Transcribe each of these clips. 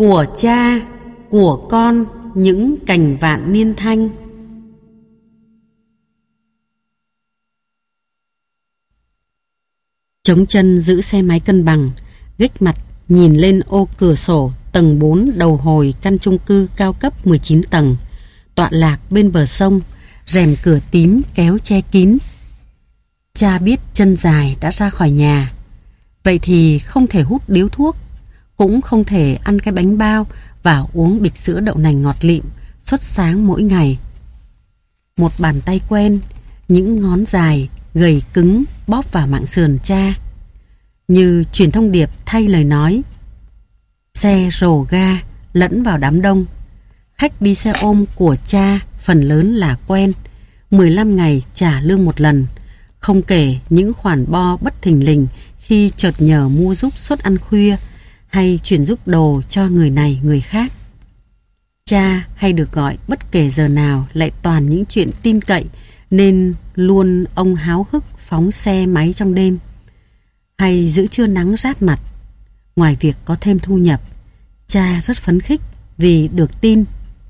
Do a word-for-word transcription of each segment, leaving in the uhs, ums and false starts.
Của cha, của con những cành vạn niên thanh. Chống chân giữ xe máy cân bằng, ghếch mặt nhìn lên ô cửa sổ tầng bốn đầu hồi căn chung cư cao cấp mười chín tầng, tọa lạc bên bờ sông, rèm cửa tím kéo che kín. Cha biết chân dài đã ra khỏi nhà, vậy thì không thể hút điếu thuốc, cũng không thể ăn cái bánh bao và uống bịch sữa đậu nành ngọt lịm suốt sáng mỗi ngày. Một bàn tay quen, những ngón dài gầy cứng bóp vào mảng sườn cha, như truyền thông điệp thay lời nói. Xe rồ ga lẫn vào đám đông. Khách đi xe ôm của cha phần lớn là quen, mười lăm ngày trả lương một lần, không kể những khoản bo bất thình lình khi chợt nhờ mua giúp suất ăn khuya hay chuyển giúp đồ cho người này người khác. Cha hay được gọi bất kể giờ nào lại toàn những chuyện tin cậy, nên luôn ông háo hức phóng xe máy trong đêm, hay giữ trưa nắng rát mặt. Ngoài việc có thêm thu nhập, cha rất phấn khích vì được tin.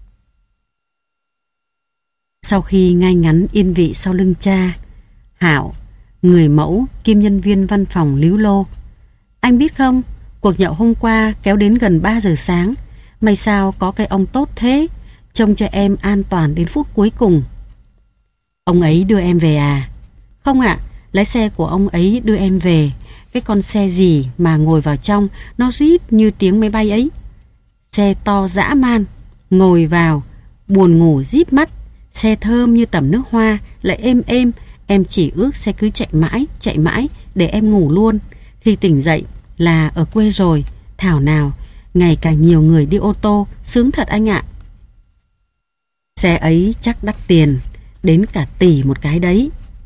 Sau khi ngay ngắn yên vị sau lưng cha, Hảo, người mẫu kiêm nhân viên văn phòng líu lô: "Anh biết không, cuộc nhậu hôm qua kéo đến gần ba giờ sáng. May sao có cái ông tốt thế, trông cho em an toàn đến phút cuối cùng." "Ông ấy đưa em về à?" "Không ạ, lái xe của ông ấy đưa em về. Cái con xe gì mà ngồi vào trong nó rít như tiếng máy bay ấy. Xe to dã man, ngồi vào buồn ngủ díp mắt. Xe thơm như tẩm nước hoa, lại êm êm. Em chỉ ước xe cứ chạy mãi, chạy mãi để em ngủ luôn. Khi tỉnh dậy là ở quê rồi. Thảo nào, ngày càng nhiều người đi ô tô, sướng thật anh ạ." "Xe ấy chắc đắt tiền, đến cả tỷ một cái đấy."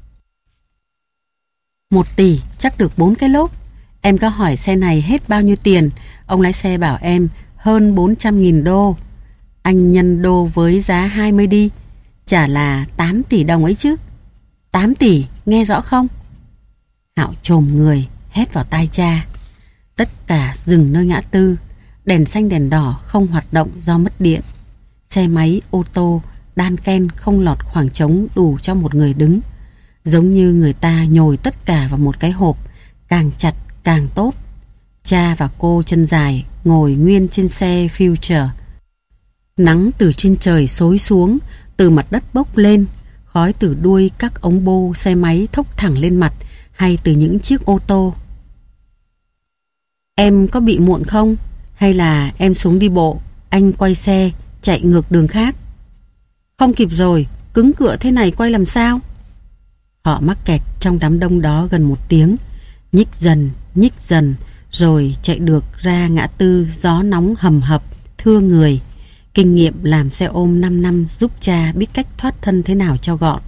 Một tỷ chắc được bốn cái lốp. Em có hỏi xe này hết bao nhiêu tiền, ông lái xe bảo em hơn bốn trăm nghìn đô. Anh nhân đô với giá hai mươi đi, chả là tám tỷ đồng ấy chứ. Tám tỷ, nghe rõ không? Hạo chồm người hét vào tai cha. Tất cả dừng nơi ngã tư. Đèn xanh đèn đỏ không hoạt động do mất điện. Xe máy, ô tô đan ken không lọt khoảng trống đủ cho một người đứng, giống như người ta nhồi tất cả vào một cái hộp, càng chặt càng tốt. Cha và cô chân dài ngồi nguyên trên xe Future. Nắng từ trên trời xối xuống, từ mặt đất bốc lên, khói từ đuôi các ống bô xe máy thốc thẳng lên mặt hay từ những chiếc ô tô. "Em có bị muộn không? Hay là em xuống đi bộ, anh quay xe chạy ngược đường khác?" "Không kịp rồi, cứng cựa thế này quay làm sao?" Họ mắc kẹt trong đám đông đó gần một tiếng, nhích dần, nhích dần, rồi chạy được ra ngã tư gió nóng hầm hập, thưa người. Kinh nghiệm làm xe ôm năm năm giúp cha biết cách thoát thân thế nào cho gọn.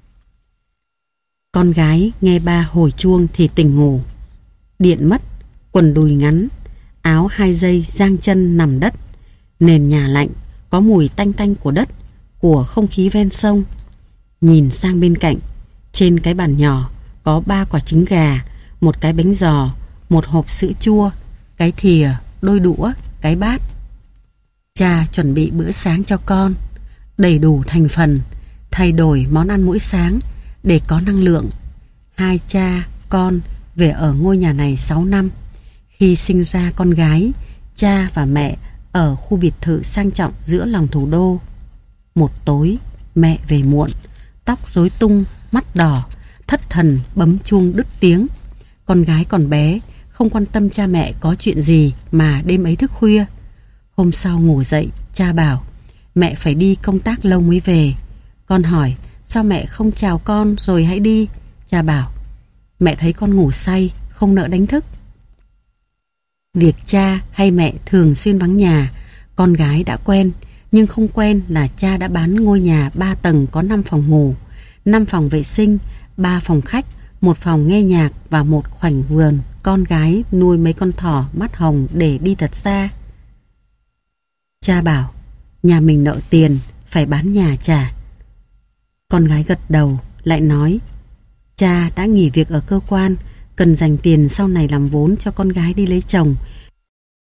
Con gái nghe ba hồi chuông thì tỉnh ngủ. Điện mất, quần đùi ngắn, áo hai dây giang chân nằm đất. Nền nhà lạnh, có mùi tanh tanh của đất, của không khí ven sông. Nhìn sang bên cạnh, trên cái bàn nhỏ có ba quả trứng gà, một cái bánh giò, một hộp sữa chua, cái thìa, đôi đũa, cái bát. Cha chuẩn bị bữa sáng cho con, đầy đủ thành phần, thay đổi món ăn mỗi sáng để có năng lượng. Hai cha, con về ở ngôi nhà này sáu năm. Khi sinh ra con gái, cha và mẹ ở khu biệt thự sang trọng giữa lòng thủ đô. Một tối, mẹ về muộn, tóc rối tung, mắt đỏ, thất thần bấm chuông đứt tiếng. Con gái còn bé, không quan tâm cha mẹ có chuyện gì mà đêm ấy thức khuya. Hôm sau ngủ dậy, cha bảo mẹ phải đi công tác lâu mới về. Con hỏi sao mẹ không chào con rồi hãy đi. Cha bảo mẹ thấy con ngủ say, không nỡ đánh thức. Việc cha hay mẹ thường xuyên vắng nhà, con gái đã quen, nhưng không quen là cha đã bán ngôi nhà ba tầng có năm phòng ngủ, năm phòng vệ sinh, ba phòng khách, một phòng nghe nhạc và một khoảnh vườn. Con gái nuôi mấy con thỏ mắt hồng để đi thật xa. Cha bảo nhà mình nợ tiền, phải bán nhà trả. Con gái gật đầu, lại nói cha đã nghỉ việc ở cơ quan, cần dành tiền sau này làm vốn cho con gái đi lấy chồng,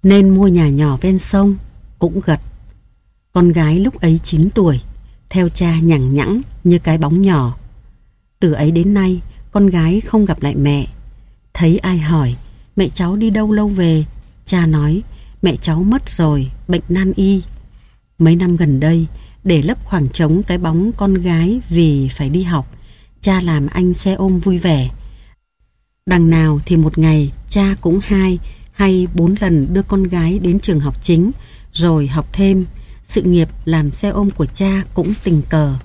nên mua nhà nhỏ ven sông, cũng gật. Con gái lúc ấy chín tuổi, theo cha nhằng nhẵng như cái bóng nhỏ. Từ ấy đến nay, con gái không gặp lại mẹ. Thấy ai hỏi, mẹ cháu đi đâu lâu về? Cha nói, mẹ cháu mất rồi, bệnh nan y. Mấy năm gần đây, để lấp khoảng trống cái bóng con gái vì phải đi học, cha làm anh xe ôm vui vẻ. Đằng nào thì một ngày cha cũng hai hay bốn lần đưa con gái đến trường học chính, rồi học thêm. Sự nghiệp làm xe ôm của cha cũng tình cờ.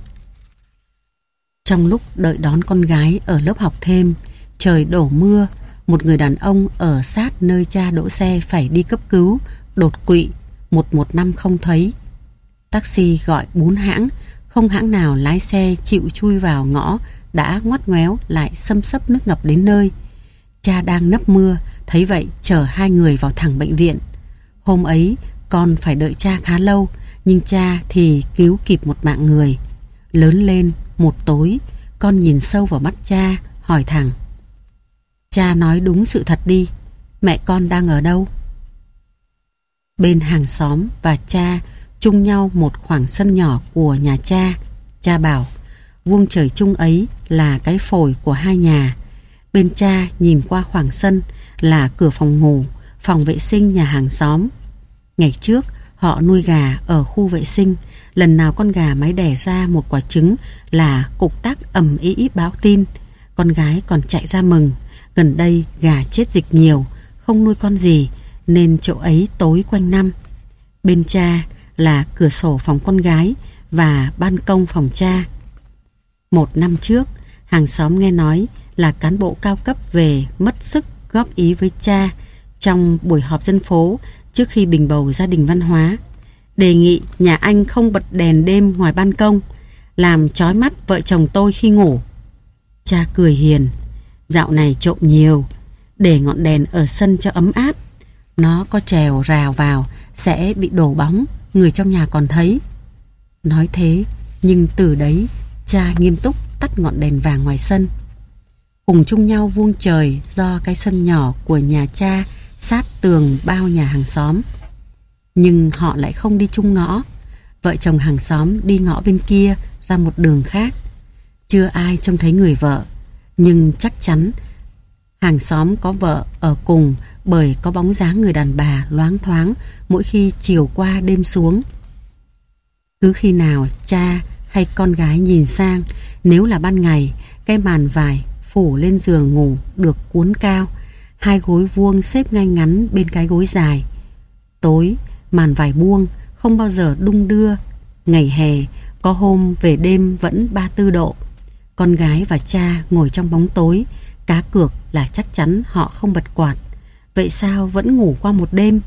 Trong lúc đợi đón con gái ở lớp học thêm, trời đổ mưa. Một người đàn ông ở sát nơi cha đỗ xe phải đi cấp cứu, đột quỵ, một một năm không thấy. Taxi gọi bốn hãng, không hãng nào lái xe chịu chui vào ngõ đã ngoắt ngoéo lại xâm xấp nước ngập đến nơi. Cha đang nấp mưa, thấy vậy chở hai người vào thẳng bệnh viện. Hôm ấy con phải đợi cha khá lâu, nhưng cha thì cứu kịp một mạng người. Lớn lên một tối, con nhìn sâu vào mắt cha, hỏi thẳng: cha nói đúng sự thật đi, mẹ con đang ở đâu? Bên hàng xóm và cha chung nhau một khoảng sân nhỏ của nhà cha. Cha bảo vuông trời chung ấy là cái phổi của hai nhà. Bên cha nhìn qua khoảng sân là cửa phòng ngủ, phòng vệ sinh nhà hàng xóm. Ngày trước họ nuôi gà ở khu vệ sinh, lần nào con gà mái đẻ ra một quả trứng là cục tác ầm ĩ báo tin. Con gái còn chạy ra mừng. Gần đây gà chết dịch nhiều, không nuôi con gì nên chỗ ấy tối quanh năm. Bên cha là cửa sổ phòng con gái và ban công phòng cha. Một năm trước, hàng xóm nghe nói là cán bộ cao cấp về mất sức góp ý với cha trong buổi họp dân phố trước khi bình bầu gia đình văn hóa. Đề nghị nhà anh không bật đèn đêm ngoài ban công, làm chói mắt vợ chồng tôi khi ngủ. Cha cười hiền: dạo này trộm nhiều, để ngọn đèn ở sân cho ấm áp. Nó có trèo rào vào sẽ bị đổ bóng, người trong nhà còn thấy. Nói thế, nhưng từ đấy cha nghiêm túc tắt ngọn đèn vàng ngoài sân. Cùng chung nhau vuông trời do cái sân nhỏ của nhà cha sát tường bao nhà hàng xóm. Nhưng họ lại không đi chung ngõ. Vợ chồng hàng xóm đi ngõ bên kia ra một đường khác. Chưa ai trông thấy người vợ, nhưng chắc chắn hàng xóm có vợ ở cùng, bởi có bóng dáng người đàn bà loáng thoáng mỗi khi chiều qua đêm xuống. Cứ khi nào cha hay con gái nhìn sang, nếu là ban ngày, cái màn vải phủ lên giường ngủ được cuốn cao, hai gối vuông xếp ngay ngắn bên cái gối dài. Tối, màn vải buông, không bao giờ đung đưa. Ngày hè, có hôm về đêm vẫn ba mươi tư độ. Con gái và cha ngồi trong bóng tối, cá cược là chắc chắn họ không bật quạt. Vậy sao vẫn ngủ qua một đêm?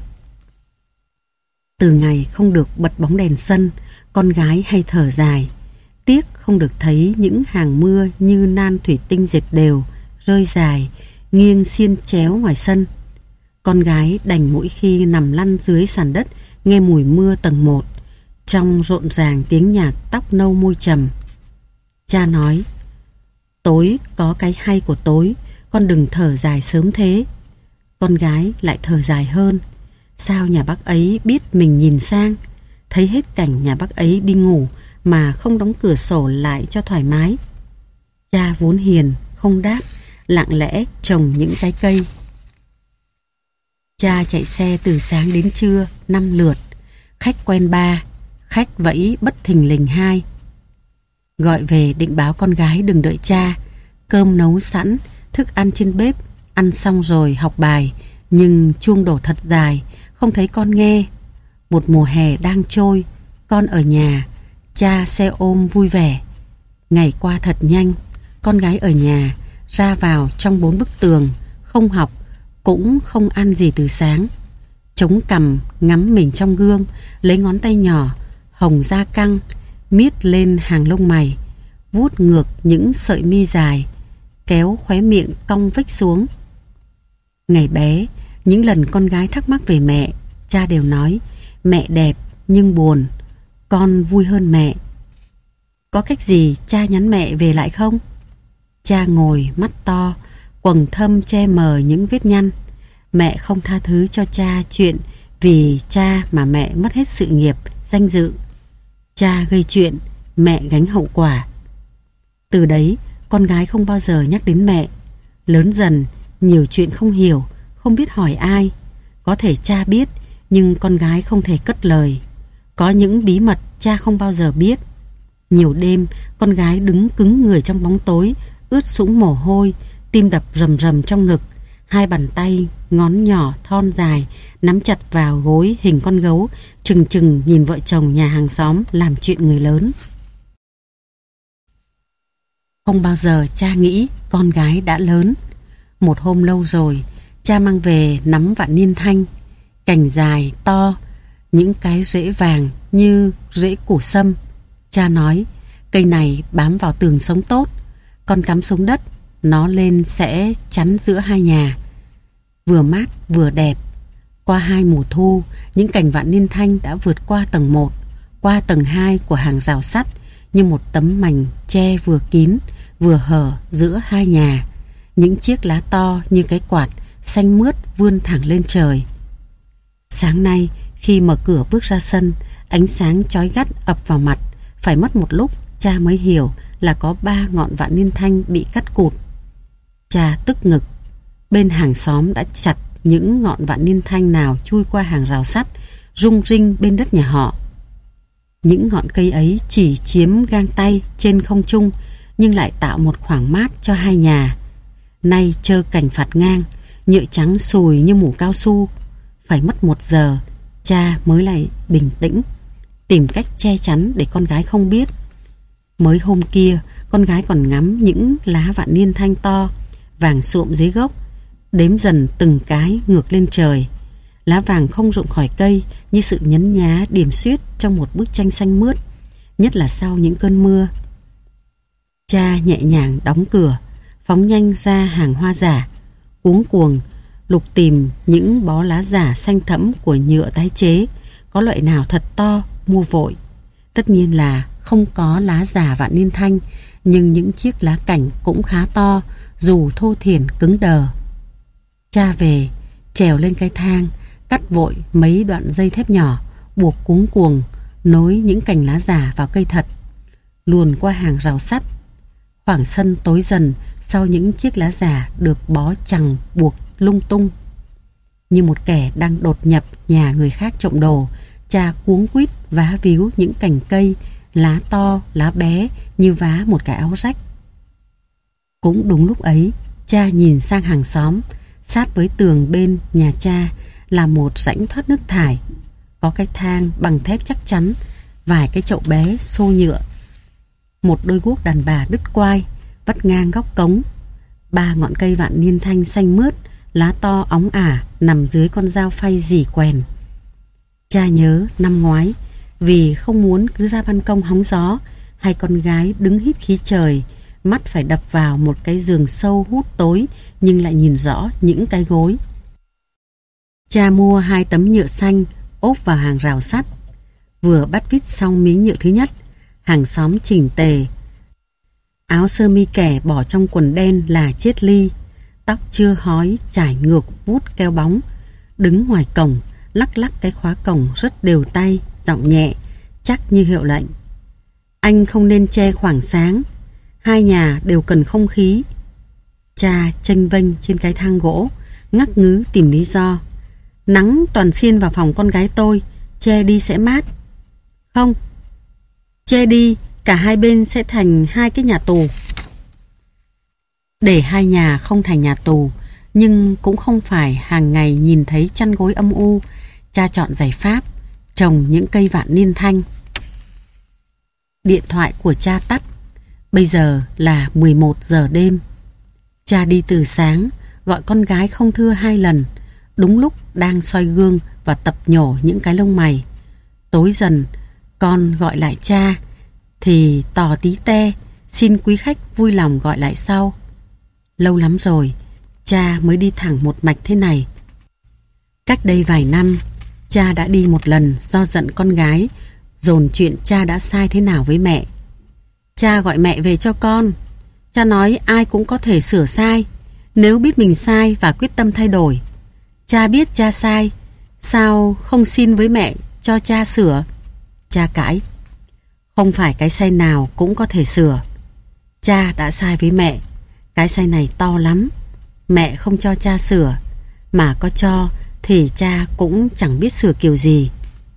Từ ngày không được bật bóng đèn sân, con gái hay thở dài. Tiếc không được thấy những hàng mưa như nan thủy tinh dệt đều, rơi dài, nghiêng xiên chéo ngoài sân. Con gái đành mỗi khi nằm lăn dưới sàn đất nghe mùi mưa tầng một, trong rộn ràng tiếng nhạc tóc nâu môi trầm. Cha nói: tối có cái hay của tối, con đừng thở dài sớm thế. Con gái lại thở dài hơn. Sao nhà bác ấy biết mình nhìn sang, thấy hết cảnh nhà bác ấy đi ngủ mà không đóng cửa sổ lại cho thoải mái? Cha vốn hiền, không đáp, lặng lẽ trồng những cái cây. Cha chạy xe từ sáng đến trưa năm lượt. Khách quen ba, khách vẫy bất thình lình hai. Gọi về định báo con gái đừng đợi cha. Cơm nấu sẵn, thức ăn trên bếp, ăn xong rồi học bài. Nhưng chuông đổ thật dài, không thấy con nghe. Một mùa hè đang trôi, con ở nhà, cha xe ôm vui vẻ. Ngày qua thật nhanh, con gái ở nhà, ra vào trong bốn bức tường, không học, cũng không ăn gì từ sáng. Chống cằm ngắm mình trong gương, lấy ngón tay nhỏ, hồng da căng, miết lên hàng lông mày, vuốt ngược những sợi mi dài, kéo khóe miệng cong vếch xuống. Ngày bé, những lần con gái thắc mắc về mẹ, cha đều nói: mẹ đẹp nhưng buồn, con vui hơn mẹ. Có cách gì cha nhắn mẹ về lại không? Cha ngồi mắt to, quầng thâm che mờ những vết nhăn. Mẹ không tha thứ cho cha chuyện Vì cha mà mẹ mất hết sự nghiệp, danh dự. Cha gây chuyện, mẹ gánh hậu quả. Từ đấy, con gái không bao giờ nhắc đến mẹ. Lớn dần, nhiều chuyện không hiểu, không biết hỏi ai. Có thể cha biết, nhưng con gái không thể cất lời. Có những bí mật cha không bao giờ biết. Nhiều đêm, con gái đứng cứng người trong bóng tối, ướt sũng mồ hôi, tim đập rầm rầm trong ngực. Hai bàn tay, ngón nhỏ, thon dài, nắm chặt vào gối hình con gấu, trừng trừng nhìn vợ chồng nhà hàng xóm làm chuyện người lớn. Không bao giờ cha nghĩ con gái đã lớn. Một hôm lâu rồi, cha mang về nắm vạn niên thanh, cành dài, to, những cái rễ vàng như rễ củ sâm. Cha nói, cây này bám vào tường sống tốt, con cắm xuống đất, nó lên sẽ chắn giữa hai nhà. Vừa mát vừa đẹp. Qua hai mùa thu, những cành vạn niên thanh đã vượt qua tầng một, qua tầng hai của hàng rào sắt như một tấm mành che vừa kín, vừa hở giữa hai nhà. Những chiếc lá to như cái quạt, xanh mướt vươn thẳng lên trời. Sáng nay, khi mở cửa bước ra sân, ánh sáng chói gắt ập vào mặt. Phải mất một lúc, cha mới hiểu là có ba ngọn vạn niên thanh bị cắt cụt. Cha tức ngực. Bên hàng xóm đã chặt những ngọn vạn niên thanh nào chui qua hàng rào sắt, rung rinh bên đất nhà họ. Những ngọn cây ấy chỉ chiếm gang tay trên không trung, nhưng lại tạo một khoảng mát cho hai nhà. Nay trơ cành phạt ngang, nhựa trắng sùi như mủ cao su. Phải mất một giờ, cha mới lại bình tĩnh, tìm cách che chắn để con gái không biết. Mới hôm kia, con gái còn ngắm những lá vạn niên thanh to, vàng suộm dưới gốc, đếm dần từng cái ngược lên trời. Lá vàng không rụng khỏi cây như sự nhấn nhá điểm xuyết trong một bức tranh xanh mướt, nhất là sau những cơn mưa. Cha nhẹ nhàng đóng cửa, phóng nhanh ra hàng hoa giả, cuống cuồng lục tìm những bó lá giả xanh thẫm của nhựa tái chế, có loại nào thật to mua vội. Tất nhiên là không có lá giả vạn niên thanh, nhưng những chiếc lá cảnh cũng khá to, dù thô thiển cứng đờ. Cha về, trèo lên cái thang, cắt vội mấy đoạn dây thép nhỏ, buộc cuống cuồng, nối những cành lá giả vào cây thật, luồn qua hàng rào sắt. Khoảng sân tối dần sau những chiếc lá giả được bó chằng buộc lung tung. Như một kẻ đang đột nhập nhà người khác trộm đồ, cha cuống quýt vá víu những cành cây, lá to, lá bé như vá một cái áo rách. Cũng đúng lúc ấy, cha nhìn sang hàng xóm. Sát với tường bên nhà cha là một rãnh thoát nước thải. Có cái thang bằng thép chắc chắn, vài cái chậu bé xô nhựa, một đôi guốc đàn bà đứt quai vắt ngang góc cống. Ba ngọn cây vạn niên thanh xanh mướt, lá to óng ả nằm dưới con dao phay rỉ quèn. Cha nhớ năm ngoái, vì không muốn cứ ra ban công hóng gió, hai con gái đứng hít khí trời, mắt phải đập vào một cái giường sâu hút tối nhưng lại nhìn rõ những cái gối. Cha mua hai tấm nhựa xanh ốp vào hàng rào sắt. Vừa bắt vít xong miếng nhựa thứ nhất, hàng xóm chỉnh tề. Áo sơ mi kẻ bỏ trong quần đen là chết ly, tóc chưa hói trải ngược vút keo bóng, đứng ngoài cổng lắc lắc cái khóa cổng rất đều tay, giọng nhẹ chắc như hiệu lệnh. Anh không nên che khoảng sáng, hai nhà đều cần không khí. Cha chênh vênh trên cái thang gỗ, ngắc ngứ tìm lý do. Nắng toàn xiên vào phòng con gái tôi, che đi sẽ mát. Không, che đi cả hai bên sẽ thành hai cái nhà tù. Để hai nhà không thành nhà tù, nhưng cũng không phải hàng ngày nhìn thấy chăn gối âm u, cha chọn giải pháp trồng những cây vạn niên thanh. Điện thoại của cha tắt. Bây giờ là mười một giờ đêm. Cha đi từ sáng, gọi con gái không thưa hai lần, đúng lúc đang soi gương và tập nhổ những cái lông mày. Tối dần, con gọi lại cha, thì tỏ tí te, xin quý khách vui lòng gọi lại sau. Lâu lắm rồi, cha mới đi thẳng một mạch thế này. Cách đây vài năm, cha đã đi một lần do giận con gái, dồn chuyện cha đã sai thế nào với mẹ. Cha gọi mẹ về cho con. Cha nói ai cũng có thể sửa sai, nếu biết mình sai và quyết tâm thay đổi. Cha biết cha sai, Sao không xin với mẹ cho cha sửa? Cha cãi. Không phải cái sai nào cũng có thể sửa. Cha đã sai với mẹ. Cái sai này to lắm. Mẹ không cho cha sửa, mà có cho thì cha cũng chẳng biết sửa kiểu gì.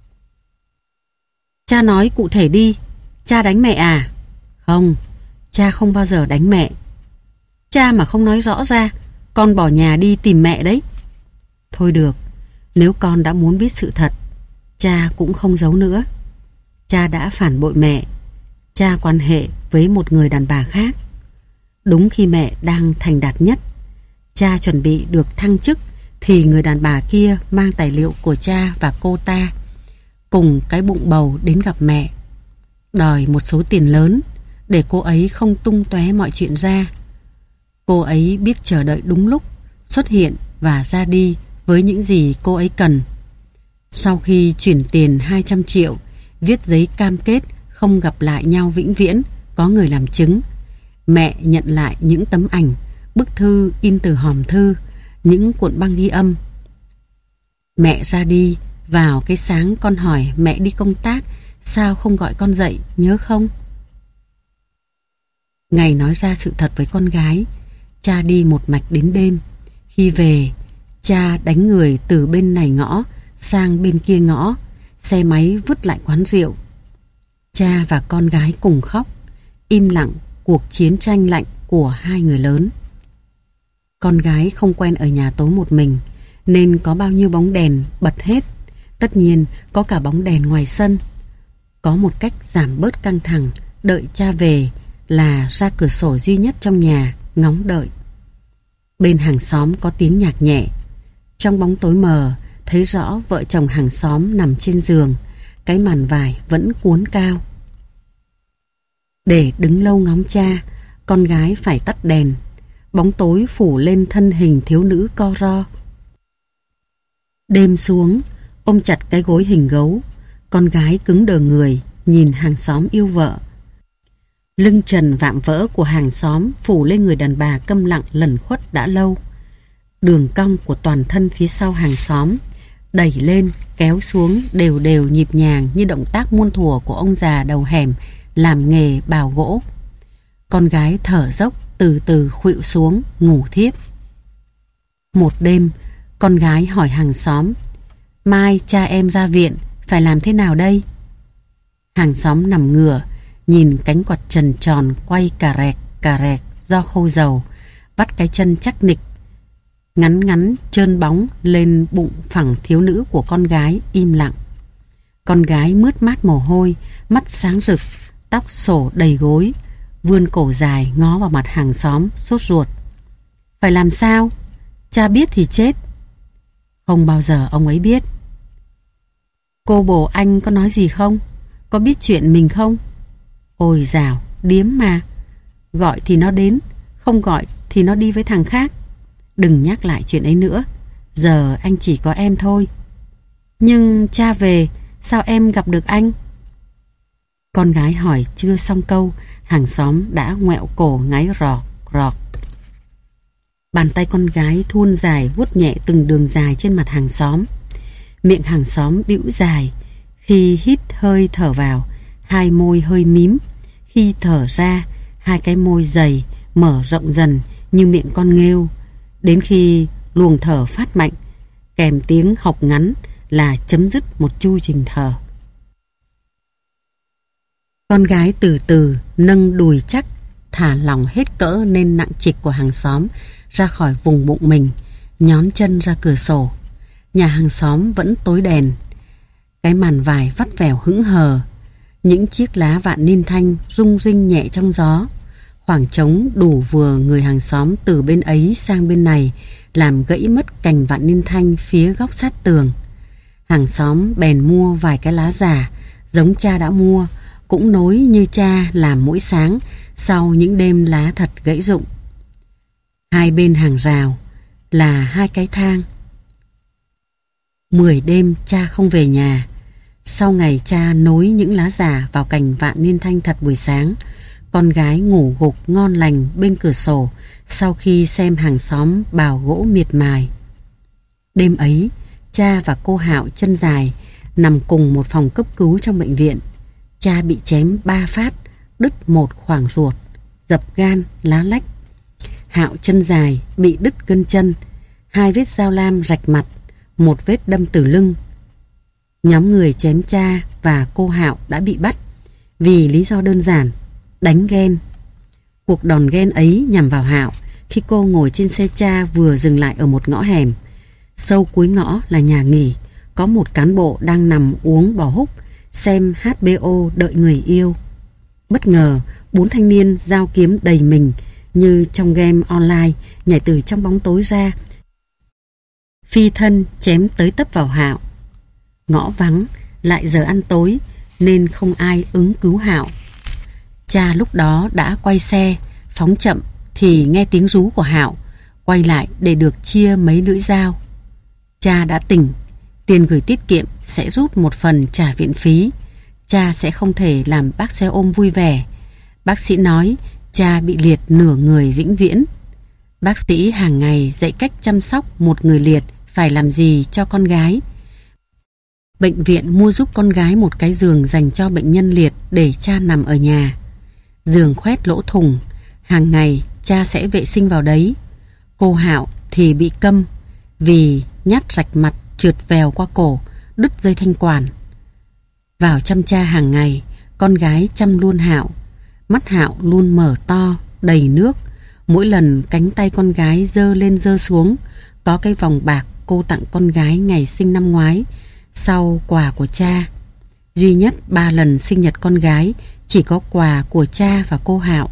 Cha nói cụ thể đi. Cha đánh mẹ à? Không, cha không bao giờ đánh mẹ. Cha mà không nói rõ ra, con bỏ nhà đi tìm mẹ đấy. Thôi được, nếu con đã muốn biết sự thật, cha cũng không giấu nữa. Cha đã phản bội mẹ. Cha quan hệ với một người đàn bà khác. Đúng khi mẹ đang thành đạt nhất, cha chuẩn bị được thăng chức, thì người đàn bà kia mang tài liệu của cha và cô ta cùng cái bụng bầu đến gặp mẹ, đòi một số tiền lớn để cô ấy không tung tóe mọi chuyện ra. Cô ấy biết chờ đợi đúng lúc, xuất hiện và ra đi với những gì cô ấy cần. Sau khi chuyển tiền hai trăm triệu, viết giấy cam kết không gặp lại nhau vĩnh viễn, có người làm chứng, mẹ nhận lại những tấm ảnh, bức thư in từ hòm thư, những cuộn băng ghi âm. Mẹ ra đi vào cái sáng con hỏi mẹ đi công tác, sao không gọi con dậy, nhớ không? Ngày nói ra sự thật với con gái, cha đi một mạch đến đêm. Khi về, cha đánh người từ bên này ngõ sang bên kia ngõ, xe máy vứt lại quán rượu. Cha và con gái cùng khóc, im lặng cuộc chiến tranh lạnh của hai người lớn. Con gái không quen ở nhà tối một mình, nên có bao nhiêu bóng đèn bật hết. Tất nhiên có cả bóng đèn ngoài sân. Có một cách giảm bớt căng thẳng đợi cha về là ra cửa sổ duy nhất trong nhà, ngóng đợi. Bên hàng xóm có tiếng nhạc nhẹ. Trong bóng tối mờ, thấy rõ vợ chồng hàng xóm nằm trên giường, cái màn vải vẫn cuốn cao. Để đứng lâu ngóng cha, con gái phải tắt đèn. Bóng tối phủ lên thân hình thiếu nữ co ro. Đêm xuống, ôm chặt cái gối hình gấu, con gái cứng đờ người, nhìn hàng xóm yêu vợ. Lưng trần vạm vỡ của hàng xóm phủ lên người đàn bà câm lặng lẩn khuất đã lâu. Đường cong của toàn thân phía sau hàng xóm đẩy lên, kéo xuống đều đều nhịp nhàng như động tác muôn thuở của ông già đầu hẻm làm nghề bào gỗ. Con gái thở dốc từ từ khuỵu xuống, ngủ thiếp. Một đêm, con gái hỏi hàng xóm, mai cha em ra viện, phải làm thế nào đây? Hàng xóm nằm ngửa, nhìn cánh quạt trần tròn quay cà rẹc cà rẹc do khô dầu, vắt cái chân chắc nịch ngắn ngắn trơn bóng lên bụng phẳng thiếu nữ của con gái, im lặng. Con gái mướt mát mồ hôi, mắt sáng rực, tóc xổ đầy gối, vươn cổ dài ngó vào mặt hàng xóm, sốt ruột. Phải làm sao? Cha biết thì chết. Không bao giờ ông ấy biết. Cô bồ anh có nói gì không? Có biết chuyện mình không? Ôi dào, điếm mà. Gọi thì nó đến, không gọi thì nó đi với thằng khác. Đừng nhắc lại chuyện ấy nữa. Giờ anh chỉ có em thôi. Nhưng cha về, sao em gặp được anh? Con gái hỏi chưa xong câu, hàng xóm đã ngoẹo cổ ngáy rọt rọt. Bàn tay con gái thuôn dài vuốt nhẹ từng đường dài trên mặt hàng xóm. Miệng hàng xóm bĩu dài, khi hít hơi thở vào, hai môi hơi mím, khi thở ra, hai cái môi dày mở rộng dần như miệng con nghêu, đến khi luồng thở phát mạnh, kèm tiếng hộc ngắn là chấm dứt một chu trình thở. Con gái từ từ nâng đùi chắc, thả lỏng hết cỡ nên nặng trịch của hàng xóm ra khỏi vùng bụng mình, nhón chân ra cửa sổ. Nhà hàng xóm vẫn tối đèn, cái màn vải vắt vẻo hững hờ, những chiếc lá vạn niên thanh rung rinh nhẹ trong gió. Khoảng trống đủ vừa người hàng xóm từ bên ấy sang bên này, làm gãy mất cành vạn niên thanh phía góc sát tường. Hàng xóm bèn mua vài cái lá giả, giống cha đã mua, cũng nối như cha làm mỗi sáng sau những đêm lá thật gãy rụng. Hai bên hàng rào là hai cái thang. Mười đêm cha không về nhà. Sau ngày cha nối những lá giả vào cành vạn niên thanh thật buổi sáng, con gái ngủ gục ngon lành bên cửa sổ sau khi xem hàng xóm bào gỗ miệt mài. Đêm ấy, cha và cô Hạo chân dài nằm cùng một phòng cấp cứu trong bệnh viện. Cha bị chém ba phát, đứt một khoang ruột, dập gan, lá lách. Hạo chân dài bị đứt gân chân, hai vết dao lam rạch mặt, một vết đâm từ lưng. Nhóm người chém cha và cô Hạo đã bị bắt vì lý do đơn giản, đánh ghen. Cuộc đòn ghen ấy nhằm vào Hạo khi cô ngồi trên xe cha vừa dừng lại ở một ngõ hẻm. Sâu cuối ngõ là nhà nghỉ, có một cán bộ đang nằm uống bò húc, xem hát bê o đợi người yêu. Bất ngờ, bốn thanh niên dao kiếm đầy mình như trong game online nhảy từ trong bóng tối ra, phi thân chém tới tấp vào Hạo. Ngõ vắng, lại giờ ăn tối nên không ai ứng cứu Hạo. Cha lúc đó đã quay xe, phóng chậm thì nghe tiếng rú của Hạo, quay lại để được chia mấy lưỡi dao. Cha đã tỉnh, tiền gửi tiết kiệm sẽ rút một phần trả viện phí. Cha sẽ không thể làm bác xe ôm vui vẻ. Bác sĩ nói cha bị liệt nửa người vĩnh viễn. Bác sĩ hàng ngày dạy cách chăm sóc một người liệt phải làm gì cho con gái. Bệnh viện mua giúp con gái một cái giường dành cho bệnh nhân liệt để cha nằm ở nhà. Giường khoét lỗ thủng, hàng ngày cha sẽ vệ sinh vào đấy. Cô Hạo thì bị câm vì nhát rạch mặt trượt vèo qua cổ, đứt dây thanh quản. Vào chăm cha hàng ngày, con gái chăm luôn Hạo. Mắt Hạo luôn mở to, đầy nước. Mỗi lần cánh tay con gái giơ lên giơ xuống, có cái vòng bạc cô tặng con gái ngày sinh năm ngoái, sau quà của cha. Duy nhất ba lần sinh nhật con gái chỉ có quà của cha và cô Hạo.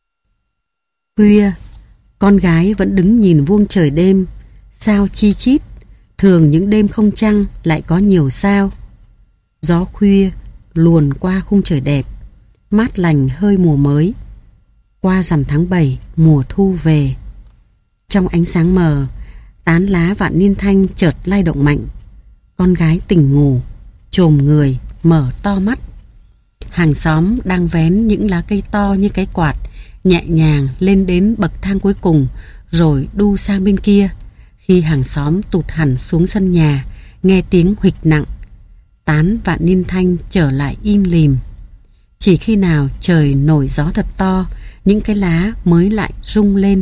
Khuya, con gái vẫn đứng nhìn vuông trời đêm, sao chi chít. Thường những đêm không trăng lại có nhiều sao. Gió khuya luồn qua khung trời đẹp, mát lành hơi mùa mới. Qua rằm tháng bảy, mùa thu về. Trong ánh sáng mờ, tán lá vạn niên thanh chợt lay động mạnh. Con gái tỉnh ngủ, chồm người, mở to mắt. Hàng xóm đang vén những lá cây to như cái quạt, nhẹ nhàng lên đến bậc thang cuối cùng, rồi đu sang bên kia. Khi hàng xóm tụt hẳn xuống sân nhà, nghe tiếng huỵch nặng, tán vạn niên thanh trở lại im lìm. Chỉ khi nào trời nổi gió thật to, những cái lá mới lại rung lên.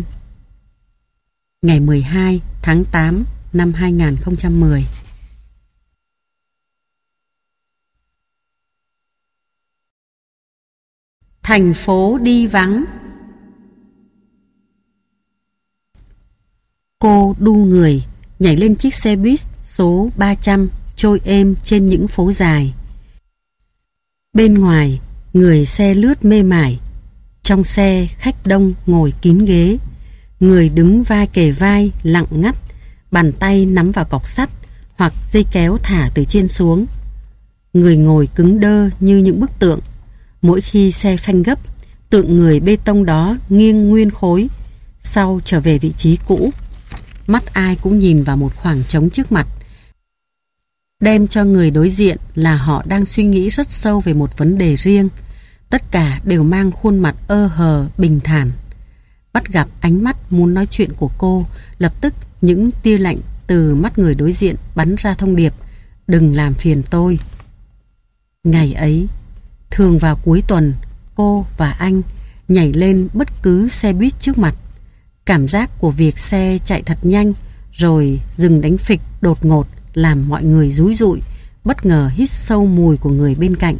Ngày mười hai tháng tám năm hai nghìn không trăm mười. Thành phố đi vắng. Cô đu người, nhảy lên chiếc xe buýt số ba trăm trôi êm trên những phố dài. Bên ngoài, người xe lướt mê mải. Trong xe, khách đông ngồi kín ghế. Người đứng vai kề vai, lặng ngắt, bàn tay nắm vào cọc sắt hoặc dây kéo thả từ trên xuống. Người ngồi cứng đơ như những bức tượng. Mỗi khi xe phanh gấp, tượng người bê tông đó nghiêng nguyên khối, sau trở về vị trí cũ. Mắt ai cũng nhìn vào một khoảng trống trước mặt, đem cho người đối diện là họ đang suy nghĩ rất sâu về một vấn đề riêng. Tất cả đều mang khuôn mặt ơ hờ, bình thản. Bắt gặp ánh mắt muốn nói chuyện của cô, lập tức những tia lạnh từ mắt người đối diện bắn ra thông điệp: đừng làm phiền tôi. Ngày ấy, thường vào cuối tuần, cô và anh nhảy lên bất cứ xe buýt trước mặt. Cảm giác của việc xe chạy thật nhanh rồi dừng đánh phịch đột ngột làm mọi người rúi rụi, bất ngờ hít sâu mùi của người bên cạnh.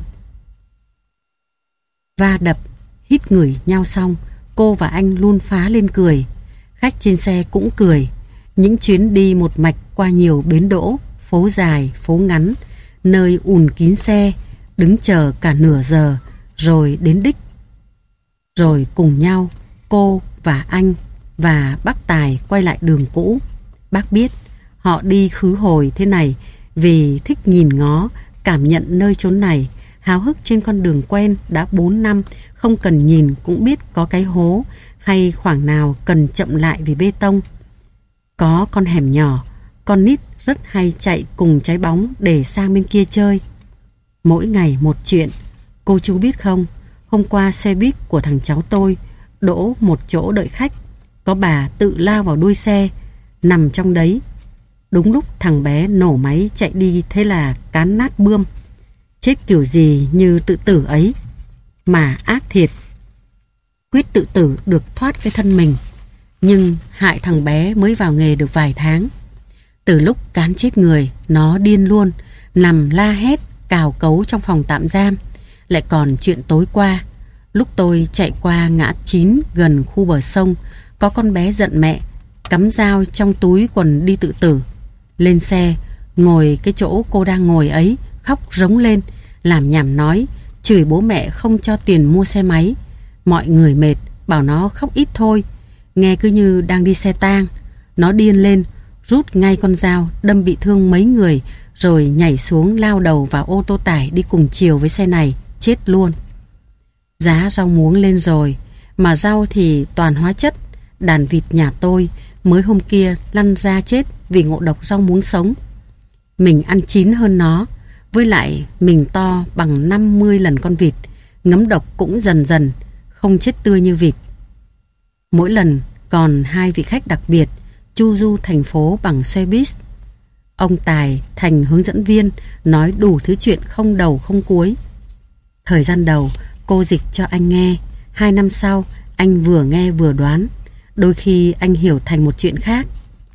Va đập, hít ngửi nhau xong, cô và anh luôn phá lên cười. Khách trên xe cũng cười. Những chuyến đi một mạch qua nhiều bến đỗ, phố dài, phố ngắn, nơi ùn kín xe, đứng chờ cả nửa giờ rồi đến đích. Rồi cùng nhau, cô và anh và bác Tài quay lại đường cũ. Bác biết họ đi khứ hồi thế này vì thích nhìn ngó, cảm nhận nơi chốn này, háo hức trên con đường quen đã bốn năm, không cần nhìn cũng biết có cái hố hay khoảng nào cần chậm lại vì bê tông. Có con hẻm nhỏ, con nít rất hay chạy cùng trái bóng để sang bên kia chơi. Mỗi ngày một chuyện. Cô chú biết không, hôm qua xe buýt của thằng cháu tôi đỗ một chỗ đợi khách. Có bà tự lao vào đuôi xe, nằm trong đấy. Đúng lúc thằng bé nổ máy chạy đi, thế là cán nát bươm. Chết kiểu gì như tự tử ấy. Mà ác thiệt. Quyết tự tử được thoát cái thân mình, nhưng hại thằng bé mới vào nghề được vài tháng. Từ lúc cán chết người, nó điên luôn, nằm la hét, cào cấu trong phòng tạm giam. Lại còn chuyện tối qua, lúc tôi chạy qua ngã chín gần khu bờ sông, có con bé giận mẹ, cắm dao trong túi quần đi tự tử. Lên xe, ngồi cái chỗ cô đang ngồi ấy, khóc rống lên, làm nhảm nói, chửi bố mẹ không cho tiền mua xe máy. Mọi người mệt, bảo nó khóc ít thôi. Nghe cứ như đang đi xe tang. Nó điên lên, rút ngay con dao, đâm bị thương mấy người, rồi nhảy xuống lao đầu vào ô tô tải đi cùng chiều với xe này, chết luôn. Giá rau muống lên rồi, mà rau thì toàn hóa chất. Đàn vịt nhà tôi mới hôm kia lăn ra chết vì ngộ độc rau muống sống. Mình ăn chín hơn nó, với lại mình to bằng năm mươi lần con vịt, ngấm độc cũng dần dần, không chết tươi như vịt. Mỗi lần còn hai vị khách đặc biệt chu du thành phố bằng xe buýt. Ông Tài thành hướng dẫn viên, nói đủ thứ chuyện không đầu không cuối. Thời gian đầu cô dịch cho anh nghe, hai năm sau anh vừa nghe vừa đoán, đôi khi anh hiểu thành một chuyện khác.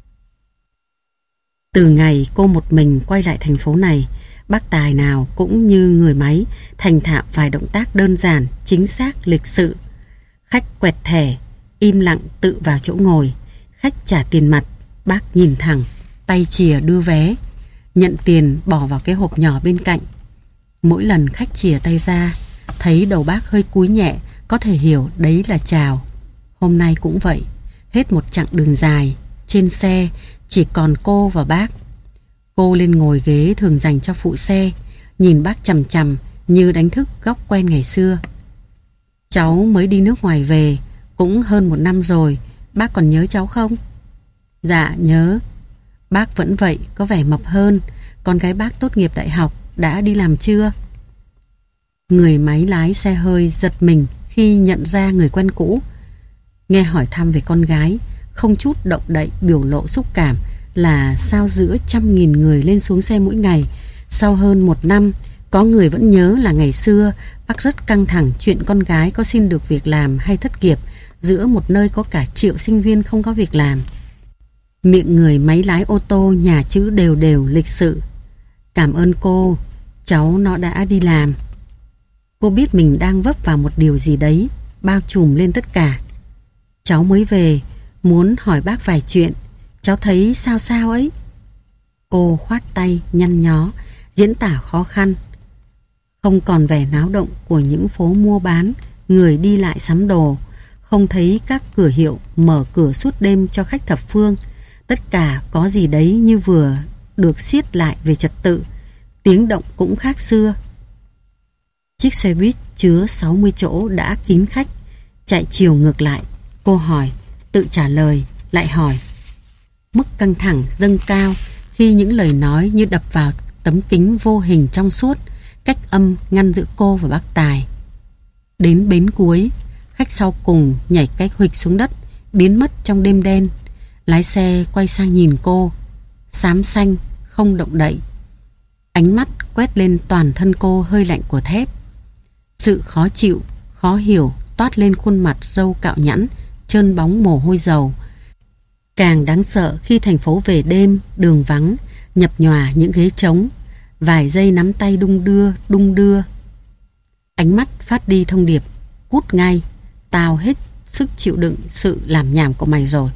Từ ngày cô một mình quay lại thành phố này, bác Tài nào cũng như người máy, thành thạo vài động tác đơn giản, chính xác, lịch sự. Khách quẹt thẻ, im lặng tự vào chỗ ngồi. Khách trả tiền mặt, bác nhìn thẳng, tay chìa đưa vé, nhận tiền bỏ vào cái hộp nhỏ bên cạnh. Mỗi lần khách chìa tay ra, thấy đầu bác hơi cúi nhẹ, có thể hiểu đấy là chào. Hôm nay cũng vậy, hết một chặng đường dài, trên xe chỉ còn cô và bác. Cô lên ngồi ghế thường dành cho phụ xe, nhìn bác chằm chằm như đánh thức góc quen ngày xưa. Cháu mới đi nước ngoài về, cũng hơn một năm rồi, bác còn nhớ cháu không? Dạ nhớ. Bác vẫn vậy, có vẻ mập hơn. Con gái bác tốt nghiệp đại học, đã đi làm chưa? Người máy lái xe hơi giật mình khi nhận ra người quen cũ. Nghe hỏi thăm về con gái, không chút động đậy, biểu lộ xúc cảm, là sao giữa trăm nghìn người lên xuống xe mỗi ngày, sau hơn một năm, có người vẫn nhớ là ngày xưa bác rất căng thẳng chuyện con gái có xin được việc làm hay thất nghiệp giữa một nơi có cả triệu sinh viên không có việc làm. Miệng người máy lái ô tô nhà chữ đều đều lịch sự. Cảm ơn cô, cháu nó đã đi làm. Cô biết mình đang vấp vào một điều gì đấy, bao trùm lên tất cả. Cháu mới về, muốn hỏi bác vài chuyện, cháu thấy sao sao ấy. Cô khoát tay nhăn nhó, diễn tả khó khăn. Không còn vẻ náo động của những phố mua bán, người đi lại sắm đồ, không thấy các cửa hiệu mở cửa suốt đêm cho khách thập phương. Tất cả có gì đấy như vừa được siết lại về trật tự, tiếng động cũng khác xưa. Chiếc xe buýt chứa sáu mươi chỗ đã kín khách, chạy chiều ngược lại. Cô hỏi, tự trả lời, lại hỏi. Mức căng thẳng dâng cao khi những lời nói như đập vào tấm kính vô hình trong suốt, cách âm ngăn giữa cô và bác Tài. Đến bến cuối, khách sau cùng nhảy cách huỵch xuống đất, biến mất trong đêm đen. Lái xe quay sang nhìn cô, xám xanh, không động đậy. Ánh mắt quét lên toàn thân cô hơi lạnh của thép. Sự khó chịu, khó hiểu toát lên khuôn mặt râu cạo nhẵn, trơn bóng mồ hôi dầu. Càng đáng sợ khi thành phố về đêm, đường vắng, nhập nhòa những ghế trống, vài giây nắm tay đung đưa, đung đưa. Ánh mắt phát đi thông điệp, cút ngay, tao hết sức chịu đựng sự làm nhảm của mày rồi.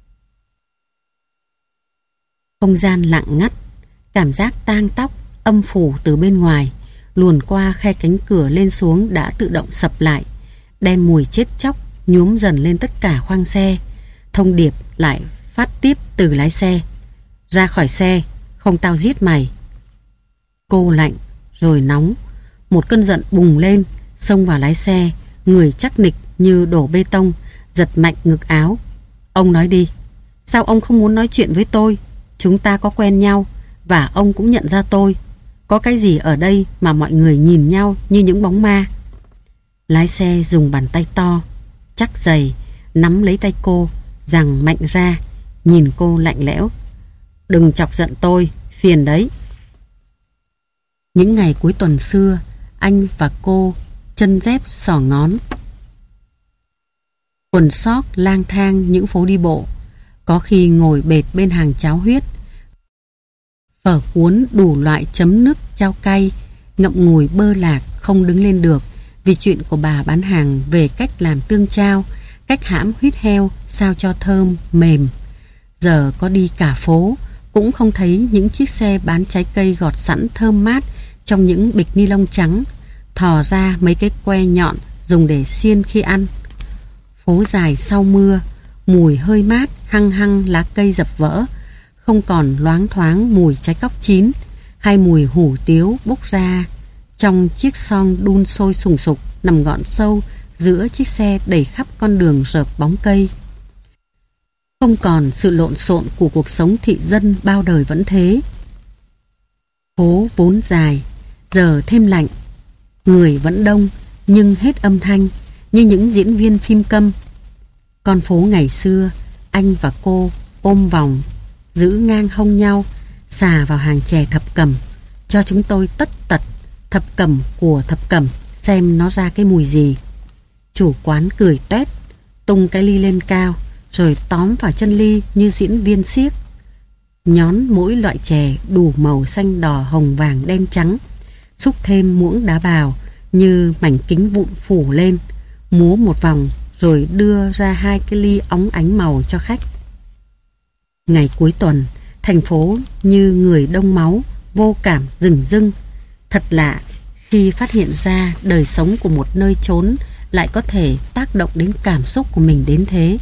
Không gian lặng ngắt, cảm giác tang tóc, âm phủ từ bên ngoài, luồn qua khe cánh cửa lên xuống đã tự động sập lại, đem mùi chết chóc nhuốm dần lên tất cả khoang xe. Thông điệp lại phát tiếp từ lái xe. Ra khỏi xe, không tao giết mày. Cô lạnh, rồi nóng. Một cơn giận bùng lên, xông vào lái xe, người chắc nịch như đổ bê tông, giật mạnh ngực áo. Ông nói đi, sao ông không muốn nói chuyện với tôi? Chúng ta có quen nhau, và ông cũng nhận ra tôi. Có cái gì ở đây mà mọi người nhìn nhau như những bóng ma? Lái xe dùng bàn tay to, chắc dày, nắm lấy tay cô, giằng mạnh ra, nhìn cô lạnh lẽo. Đừng chọc giận tôi, phiền đấy. Những ngày cuối tuần xưa, anh và cô chân dép xỏ ngón, quần sóc lang thang những phố đi bộ, có khi ngồi bệt bên hàng cháo huyết, phở cuốn đủ loại chấm nước chao cay, ngậm ngùi bơ lạc không đứng lên được vì chuyện của bà bán hàng về cách làm tương chao, cách hãm huyết heo sao cho thơm, mềm. Giờ có đi cả phố cũng không thấy những chiếc xe bán trái cây gọt sẵn thơm mát trong những bịch ni lông trắng, thò ra mấy cái que nhọn dùng để xiên khi ăn. Phố dài sau mưa, mùi hơi mát hăng hăng lá cây dập vỡ, không còn loáng thoáng mùi trái cóc chín hay mùi hủ tiếu bốc ra trong chiếc xoong đun sôi sùng sục nằm gọn sâu giữa chiếc xe đẩy khắp con đường rợp bóng cây. Không còn sự lộn xộn của cuộc sống thị dân bao đời vẫn thế. Phố vốn dài, giờ thêm lạnh, người vẫn đông nhưng hết âm thanh, như những diễn viên phim câm. Con phố ngày xưa, anh và cô ôm vòng, giữ ngang hông nhau, xà vào hàng chè thập cẩm, cho chúng tôi tất tật thập cẩm của thập cẩm xem nó ra cái mùi gì. Chủ quán cười toét, tung cái ly lên cao, rồi tóm vào chân ly như diễn viên xiếc. Nhón mỗi loại chè đủ màu xanh đỏ hồng vàng đen trắng, xúc thêm muỗng đá bào như mảnh kính vụn phủ lên, múa một vòng rồi đưa ra hai cái ly óng ánh màu cho khách. Ngày cuối tuần, thành phố như người đông máu, vô cảm rừng rưng. Thật lạ khi phát hiện ra đời sống của một nơi chốn lại có thể tác động đến cảm xúc của mình đến thế.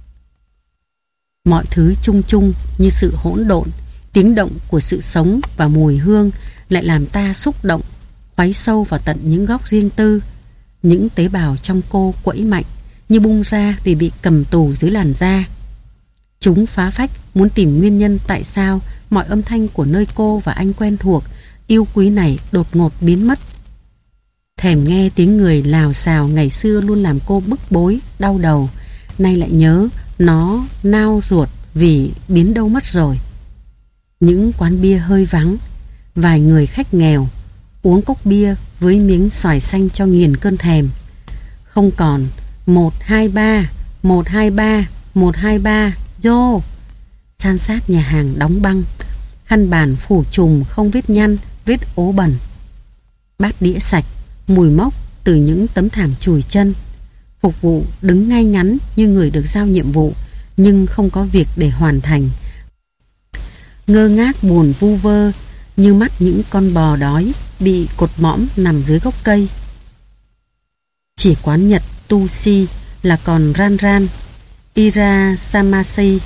Mọi thứ chung chung như sự hỗn độn, tiếng động của sự sống và mùi hương lại làm ta xúc động, khoáy sâu vào tận những góc riêng tư. Những tế bào trong cô quẫy mạnh như bung ra vì bị cầm tù dưới làn da. Chúng phá phách muốn tìm nguyên nhân tại sao mọi âm thanh của nơi cô và anh quen thuộc, yêu quý này đột ngột biến mất. Thèm nghe tiếng người lào xào ngày xưa luôn làm cô bức bối, đau đầu, nay lại nhớ nó nao ruột vì biến đâu mất rồi. Những quán bia hơi vắng, vài người khách nghèo uống cốc bia với miếng xoài xanh cho nghiền cơn thèm. Không còn một hai ba, một hai ba, một hai ba, vô. San sát nhà hàng đóng băng, khăn bàn phủ trùm không vết nhăn, vết ố bẩn. Bát đĩa sạch, mùi mốc từ những tấm thảm chùi chân. Phục vụ đứng ngay ngắn như người được giao nhiệm vụ nhưng không có việc để hoàn thành. Ngơ ngác buồn vu vơ như mắt những con bò đói bị cột mõm nằm dưới gốc cây. Chỉ quán Nhật Tu Si là còn ran ran, Ira Samasi,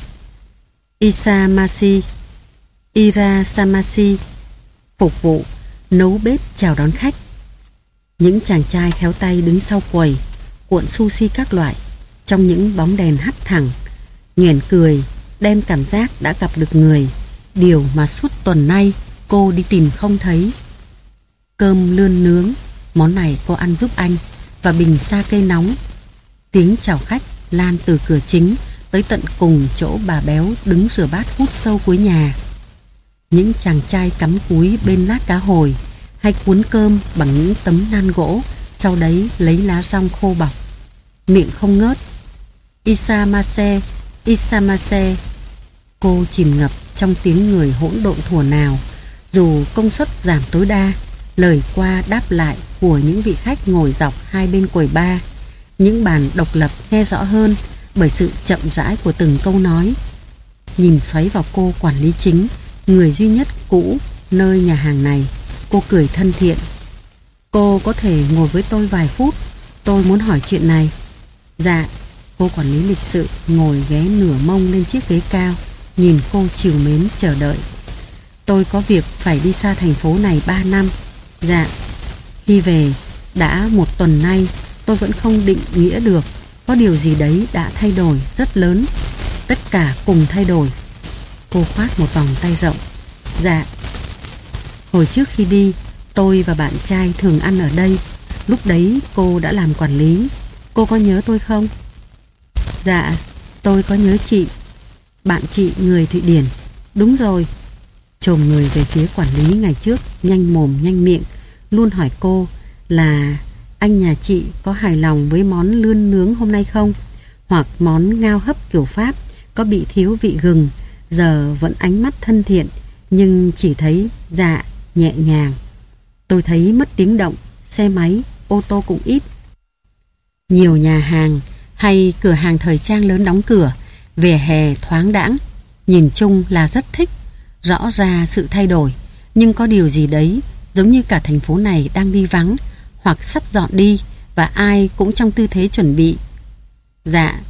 Isamasi, Ira Samasi, phục vụ, nấu bếp chào đón khách. Những chàng trai khéo tay đứng sau quầy, cuộn sushi các loại, trong những bóng đèn hắt thẳng, nhoẻn cười, đem cảm giác đã gặp được người, điều mà suốt tuần nay cô đi tìm không thấy. Cơm lươn nướng, món này cô ăn giúp anh, và bình sa cây nóng. Tiếng chào khách lan từ cửa chính tới tận cùng chỗ bà béo đứng rửa bát hút sâu cuối nhà. Những chàng trai cắm cúi bên lát cá hồi hay cuốn cơm bằng những tấm nan gỗ, sau đấy lấy lá rong khô bọc, miệng không ngớt. Isamase, Isamase. Cô chìm ngập trong tiếng người hỗn độn thủa nào, dù công suất giảm tối đa. Lời qua đáp lại của những vị khách ngồi dọc hai bên quầy bar, những bàn độc lập nghe rõ hơn bởi sự chậm rãi của từng câu nói. Nhìn xoáy vào cô quản lý chính, người duy nhất cũ nơi nhà hàng này, cô cười thân thiện. Cô có thể ngồi với tôi vài phút, tôi muốn hỏi chuyện này. Dạ. Cô quản lý lịch sự ngồi ghé nửa mông lên chiếc ghế cao, nhìn cô trìu mến chờ đợi. Tôi có việc phải đi xa thành phố này ba năm. Dạ. Khi về đã một tuần nay, tôi vẫn không định nghĩa được, có điều gì đấy đã thay đổi rất lớn. Tất cả cùng thay đổi. Cô khoát một vòng tay rộng. Dạ. Hồi trước khi đi, tôi và bạn trai thường ăn ở đây. Lúc đấy cô đã làm quản lý. Cô có nhớ tôi không? Dạ, tôi có nhớ chị. Bạn chị người Thụy Điển. Đúng rồi. Chồm người về phía quản lý ngày trước, nhanh mồm nhanh miệng, luôn hỏi cô là anh nhà chị có hài lòng với món lươn nướng hôm nay không? Hoặc món ngao hấp kiểu Pháp có bị thiếu vị gừng? Giờ vẫn ánh mắt thân thiện, nhưng chỉ thấy dạ nhẹ nhàng. Tôi thấy mất tiếng động, xe máy, ô tô cũng ít. Nhiều nhà hàng hay cửa hàng thời trang lớn đóng cửa, vỉa hè thoáng đãng, nhìn chung là rất thích. Rõ ra sự thay đổi, nhưng có điều gì đấy giống như cả thành phố này đang đi vắng hoặc sắp dọn đi, và ai cũng trong tư thế chuẩn bị. Dạ.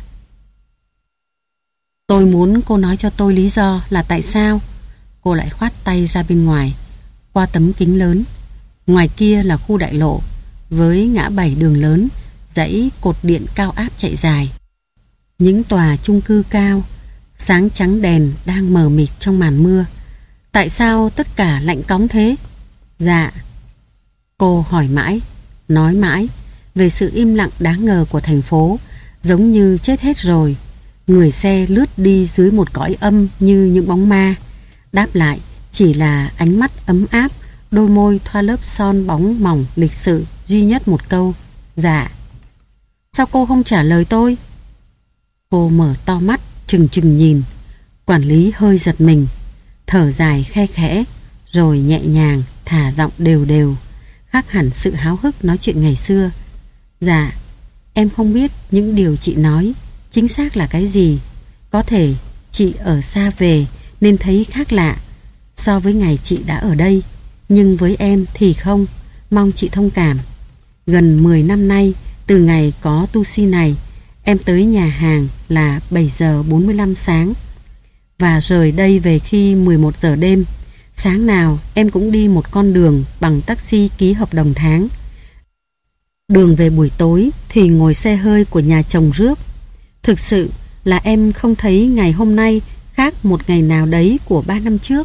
Tôi muốn cô nói cho tôi lý do là tại sao. Cô lại khoát tay ra bên ngoài, qua tấm kính lớn. Ngoài kia là khu đại lộ với ngã bảy đường lớn, dãy cột điện cao áp chạy dài. Những tòa chung cư cao, sáng trắng đèn đang mờ mịt trong màn mưa. Tại sao tất cả lạnh cóng thế? Dạ. Cô hỏi mãi, nói mãi về sự im lặng đáng ngờ của thành phố, giống như chết hết rồi. Người xe lướt đi dưới một cõi âm như những bóng ma. Đáp lại chỉ là ánh mắt ấm áp, đôi môi thoa lớp son bóng mỏng lịch sự, duy nhất một câu: dạ. Sao cô không trả lời tôi? Cô mở to mắt, trừng trừng nhìn. Quản lý hơi giật mình, thở dài khe khẽ, rồi nhẹ nhàng thả giọng đều đều, khác hẳn sự háo hức nói chuyện ngày xưa. Dạ, em không biết những điều chị nói chính xác là cái gì. Có thể chị ở xa về nên thấy khác lạ so với ngày chị đã ở đây, nhưng với em thì không. Mong chị thông cảm. Gần mười năm nay, từ ngày có tu si này, em tới nhà hàng là bảy giờ bốn mươi lăm sáng và rời đây về khi mười một giờ đêm. Sáng nào em cũng đi một con đường bằng taxi ký hợp đồng tháng. Đường về buổi tối thì ngồi xe hơi của nhà chồng rước. Thực sự là em không thấy ngày hôm nay khác một ngày nào đấy của ba năm trước.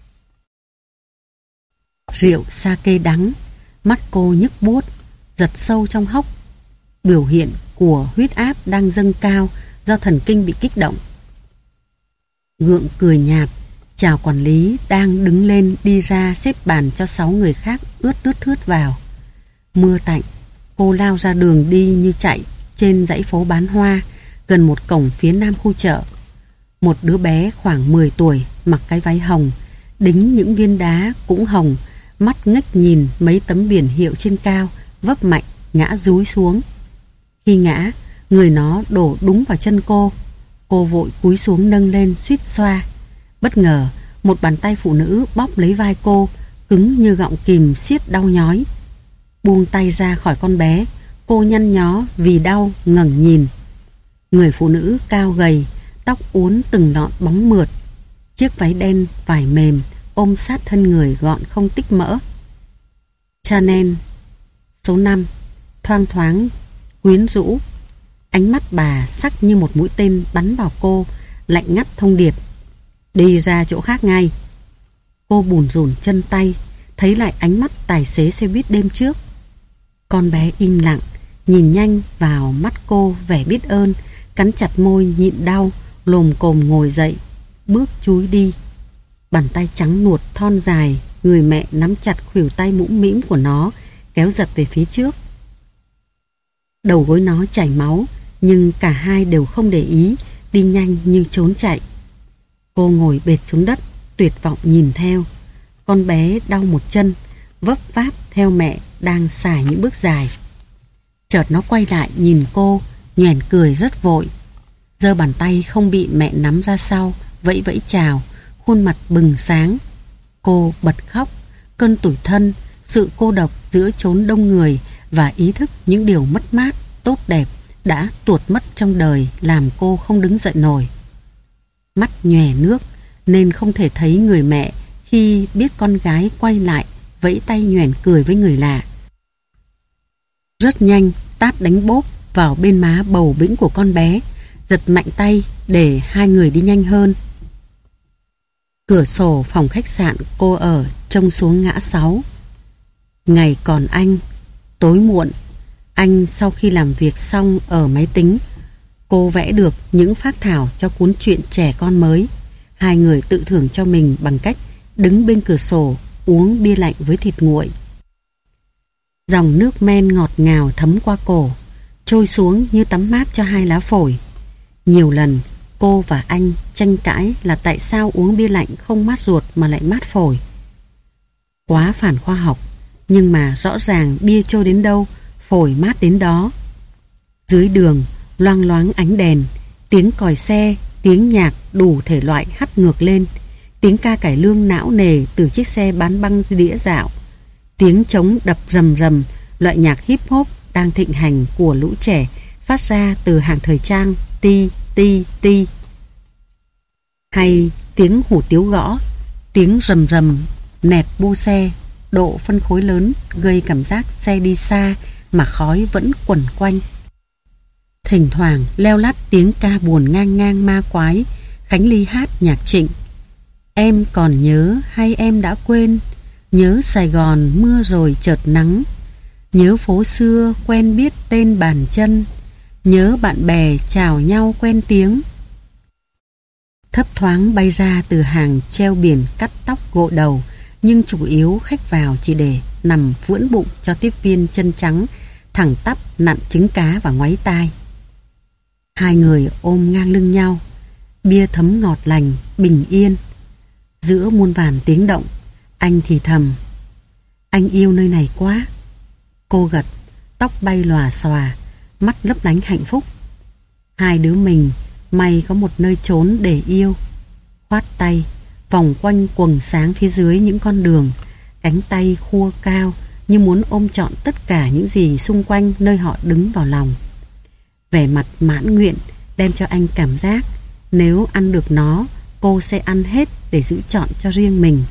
Rượu sake đắng, mắt cô nhức buốt, giật sâu trong hốc, biểu hiện của huyết áp đang dâng cao do thần kinh bị kích động. Gượng cười nhạt, chào quản lý đang đứng lên đi ra xếp bàn cho sáu người khác ướt ướt thướt vào. Mưa tạnh, cô lao ra đường đi như chạy trên dãy phố bán hoa gần một cổng phía nam khu chợ. Một đứa bé khoảng mười tuổi mặc cái váy hồng, đính những viên đá cũng hồng, mắt ngếch nhìn mấy tấm biển hiệu trên cao, vấp mạnh ngã dúi xuống. Khi ngã, người nó đổ đúng vào chân cô. Cô vội cúi xuống nâng lên suýt xoa. Bất ngờ, một bàn tay phụ nữ bóp lấy vai cô, cứng như gọng kìm siết đau nhói. Buông tay ra khỏi con bé, cô nhăn nhó vì đau ngẩng nhìn. Người phụ nữ cao gầy, tóc uốn từng lọn bóng mượt, chiếc váy đen vải mềm ôm sát thân người gọn không tích mỡ. Chanel số năm, thoang thoáng quyến rũ. Ánh mắt bà sắc như một mũi tên bắn vào cô, lạnh ngắt thông điệp: đi ra chỗ khác ngay. Cô bủn rủn chân tay, thấy lại ánh mắt tài xế xe buýt đêm trước. Con bé im lặng, nhìn nhanh vào mắt cô vẻ biết ơn, cắn chặt môi nhịn đau, lồm cồm ngồi dậy, bước chúi đi. Bàn tay trắng nuột thon dài, người mẹ nắm chặt khuỷu tay mũm mĩm của nó, kéo giật về phía trước. Đầu gối nó chảy máu, nhưng cả hai đều không để ý, đi nhanh như trốn chạy. Cô ngồi bệt xuống đất, tuyệt vọng nhìn theo. Con bé đau một chân, vấp váp theo mẹ đang xài những bước dài. Chợt nó quay lại nhìn cô, nhoẻn cười rất vội. Giơ bàn tay không bị mẹ nắm ra sau, vẫy vẫy chào, khuôn mặt bừng sáng. Cô bật khóc, cơn tủi thân, sự cô độc giữa chốn đông người và ý thức những điều mất mát, tốt đẹp đã tuột mất trong đời làm cô không đứng dậy nổi. Mắt nhòe nước nên không thể thấy người mẹ khi biết con gái quay lại vẫy tay nhoẻn cười với người lạ. Rất nhanh, tát đánh bốp vào bên má bầu bĩnh của con bé, giật mạnh tay để hai người đi nhanh hơn. Cửa sổ phòng khách sạn cô ở trông xuống ngã sáu. Ngày còn anh, tối muộn, anh sau khi làm việc xong ở máy tính, cô vẽ được những phác thảo cho cuốn truyện trẻ con mới. Hai người tự thưởng cho mình bằng cách đứng bên cửa sổ uống bia lạnh với thịt nguội. Dòng nước men ngọt ngào thấm qua cổ, trôi xuống như tắm mát cho hai lá phổi. Nhiều lần cô và anh tranh cãi là tại sao uống bia lạnh không mát ruột mà lại mát phổi. Quá phản khoa học, nhưng mà rõ ràng bia trôi đến đâu, phổi mát đến đó. Dưới đường, loang loáng ánh đèn, tiếng còi xe, tiếng nhạc đủ thể loại hắt ngược lên, tiếng ca cải lương não nề từ chiếc xe bán băng đĩa dạo, tiếng trống đập rầm rầm, loại nhạc hip hop đang thịnh hành của lũ trẻ phát ra từ hàng thời trang ti ti ti. Hay tiếng hủ tiếu gõ, tiếng rầm rầm nẹt bô xe, độ phân khối lớn gây cảm giác xe đi xa mà khói vẫn quẩn quanh. Thỉnh thoảng leo lắt tiếng ca buồn ngang ngang ma quái, Khánh Ly hát nhạc Trịnh. Em còn nhớ hay em đã quên, nhớ Sài Gòn mưa rồi chợt nắng, nhớ phố xưa quen biết tên bàn chân, nhớ bạn bè chào nhau quen tiếng. Thấp thoáng bay ra từ hàng treo biển cắt tóc gội đầu, nhưng chủ yếu khách vào chỉ để nằm vưỡn bụng cho tiếp viên chân trắng, thẳng tắp nặn trứng cá và ngoáy tai. Hai người ôm ngang lưng nhau, bia thấm ngọt lành, bình yên. Giữa muôn vàn tiếng động, anh thì thầm: anh yêu nơi này quá. Cô gật, tóc bay lòa xòa, mắt lấp lánh hạnh phúc. Hai đứa mình may có một nơi trốn để yêu. Khoát tay, vòng quanh quầng sáng phía dưới những con đường, cánh tay khua cao như muốn ôm trọn tất cả những gì xung quanh nơi họ đứng vào lòng. Vẻ mặt mãn nguyện đem cho anh cảm giác nếu ăn được nó, cô sẽ ăn hết để giữ trọn cho riêng mình.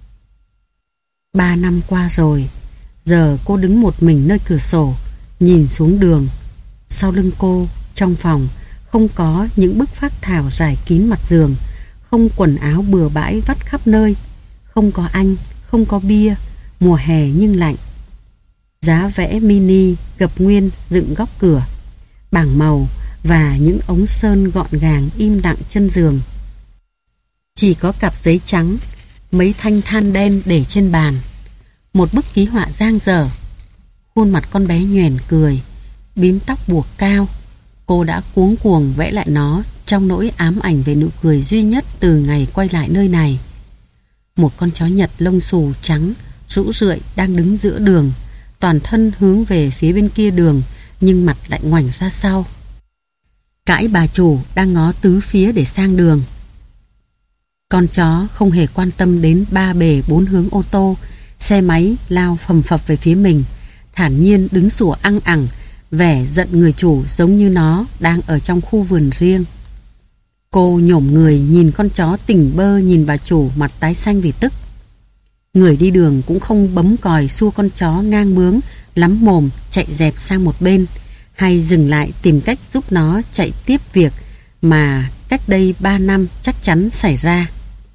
Ba năm qua rồi, giờ cô đứng một mình nơi cửa sổ, nhìn xuống đường. Sau lưng cô, trong phòng, không có những bức phác thảo rải kín mặt giường, không quần áo bừa bãi vắt khắp nơi, không có anh, không có bia, mùa hè nhưng lạnh. Giá vẽ mini gập nguyên dựng góc cửa, bảng màu và những ống sơn gọn gàng im lặng chân giường. Chỉ có cặp giấy trắng, mấy thanh than đen để trên bàn, một bức ký họa dang dở. Khuôn mặt con bé nhoẻn cười, bím tóc buộc cao. Cô đã cuống cuồng vẽ lại nó trong nỗi ám ảnh về nụ cười duy nhất từ ngày quay lại nơi này. Một con chó Nhật lông xù trắng, rũ rượi đang đứng giữa đường, toàn thân hướng về phía bên kia đường, nhưng mặt lại ngoảnh ra sau. Cãi bà chủ đang ngó tứ phía để sang đường. Con chó không hề quan tâm đến ba bề bốn hướng ô tô, xe máy lao phầm phập về phía mình, thản nhiên đứng sủa ăng ẳng, vẻ giận người chủ giống như nó đang ở trong khu vườn riêng. Cô nhổm người nhìn con chó tỉnh bơ nhìn bà chủ mặt tái xanh vì tức. Người đi đường cũng không bấm còi xua con chó ngang bướng lắm mồm chạy dẹp sang một bên, hay dừng lại tìm cách giúp nó chạy tiếp việc mà cách đây ba năm chắc chắn xảy ra.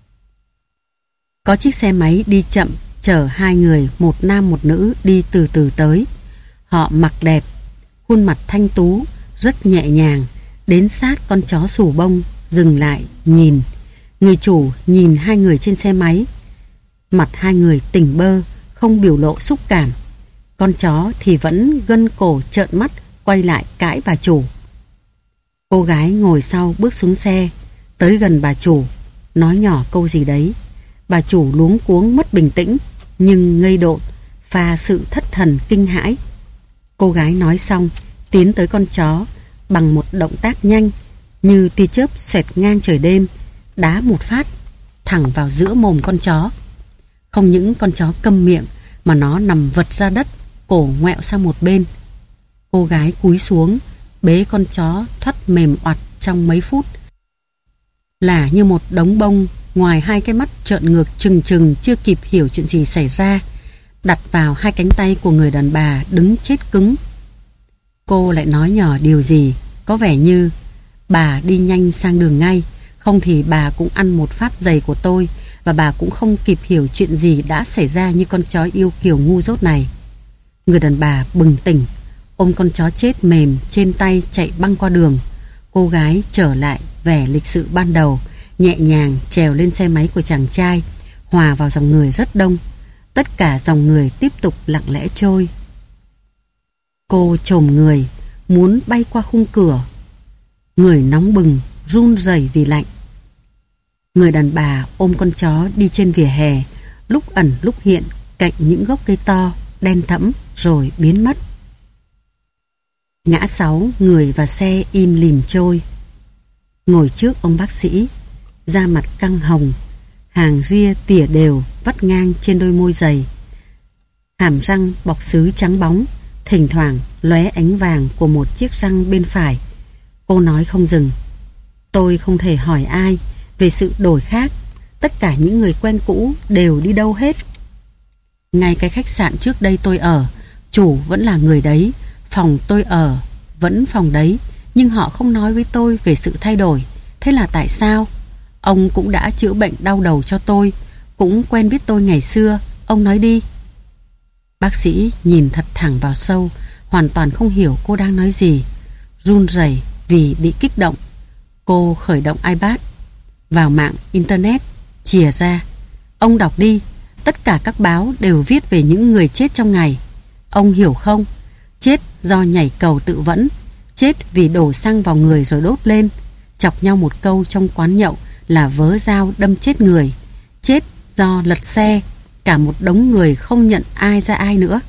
Có chiếc xe máy đi chậm chở hai người, một nam một nữ đi từ từ tới. Họ mặc đẹp, khuôn mặt thanh tú, rất nhẹ nhàng, đến sát con chó xù bông, dừng lại, nhìn. Người chủ nhìn hai người trên xe máy. Mặt hai người tỉnh bơ, không biểu lộ xúc cảm. Con chó thì vẫn gân cổ trợn mắt, quay lại cãi bà chủ. Cô gái ngồi sau bước xuống xe, tới gần bà chủ, nói nhỏ câu gì đấy. Bà chủ luống cuống mất bình tĩnh, nhưng ngây độn, pha sự thất thần kinh hãi. Cô gái nói xong, tiến tới con chó, bằng một động tác nhanh, như tia chớp xoẹt ngang trời đêm, đá một phát, thẳng vào giữa mồm con chó. Không những con chó câm miệng, mà nó nằm vật ra đất, cổ ngoẹo sang một bên. Cô gái cúi xuống, bế con chó thoát mềm oặt trong mấy phút. Là như một đống bông, ngoài hai cái mắt trợn ngược trừng trừng chưa kịp hiểu chuyện gì xảy ra, đặt vào hai cánh tay của người đàn bà đứng chết cứng. Cô lại nói nhỏ điều gì, có vẻ như: bà đi nhanh sang đường ngay, không thì bà cũng ăn một phát giày của tôi, và bà cũng không kịp hiểu chuyện gì đã xảy ra như con chó yêu kiều ngu dốt này. Người đàn bà bừng tỉnh, ôm con chó chết mềm trên tay chạy băng qua đường. Cô gái trở lại vẻ lịch sự ban đầu, nhẹ nhàng trèo lên xe máy của chàng trai, hòa vào dòng người rất đông. Tất cả dòng người tiếp tục lặng lẽ trôi. Cô chồm người, muốn bay qua khung cửa. Người nóng bừng, run rẩy vì lạnh. Người đàn bà ôm con chó đi trên vỉa hè, lúc ẩn lúc hiện cạnh những gốc cây to, đen thẫm rồi biến mất. Ngã sáu, người và xe im lìm trôi. Ngồi trước ông bác sĩ, da mặt căng hồng, hàng ria tỉa đều vắt ngang trên đôi môi dày. Hàm răng bọc sứ trắng bóng, thỉnh thoảng lóe ánh vàng của một chiếc răng bên phải. Cô nói không dừng. Tôi không thể hỏi ai về sự đổi khác. Tất cả những người quen cũ đều đi đâu hết. Ngay cái khách sạn trước đây tôi ở, chủ vẫn là người đấy, phòng tôi ở vẫn phòng đấy, nhưng họ không nói với tôi về sự thay đổi. Thế là tại sao? Ông cũng đã chữa bệnh đau đầu cho tôi, cũng quen biết tôi ngày xưa. Ông nói đi. Bác sĩ nhìn thật thẳng vào sâu, hoàn toàn không hiểu cô đang nói gì. Run rẩy vì bị kích động, cô khởi động iPad, vào mạng Internet, chìa ra. Ông đọc đi. Tất cả các báo đều viết về những người chết trong ngày. Ông hiểu không? Chết do nhảy cầu tự vẫn, chết vì đổ xăng vào người rồi đốt lên, chọc nhau một câu trong quán nhậu là vớ dao đâm chết người, chết do lật xe, cả một đống người không nhận ai ra ai nữa.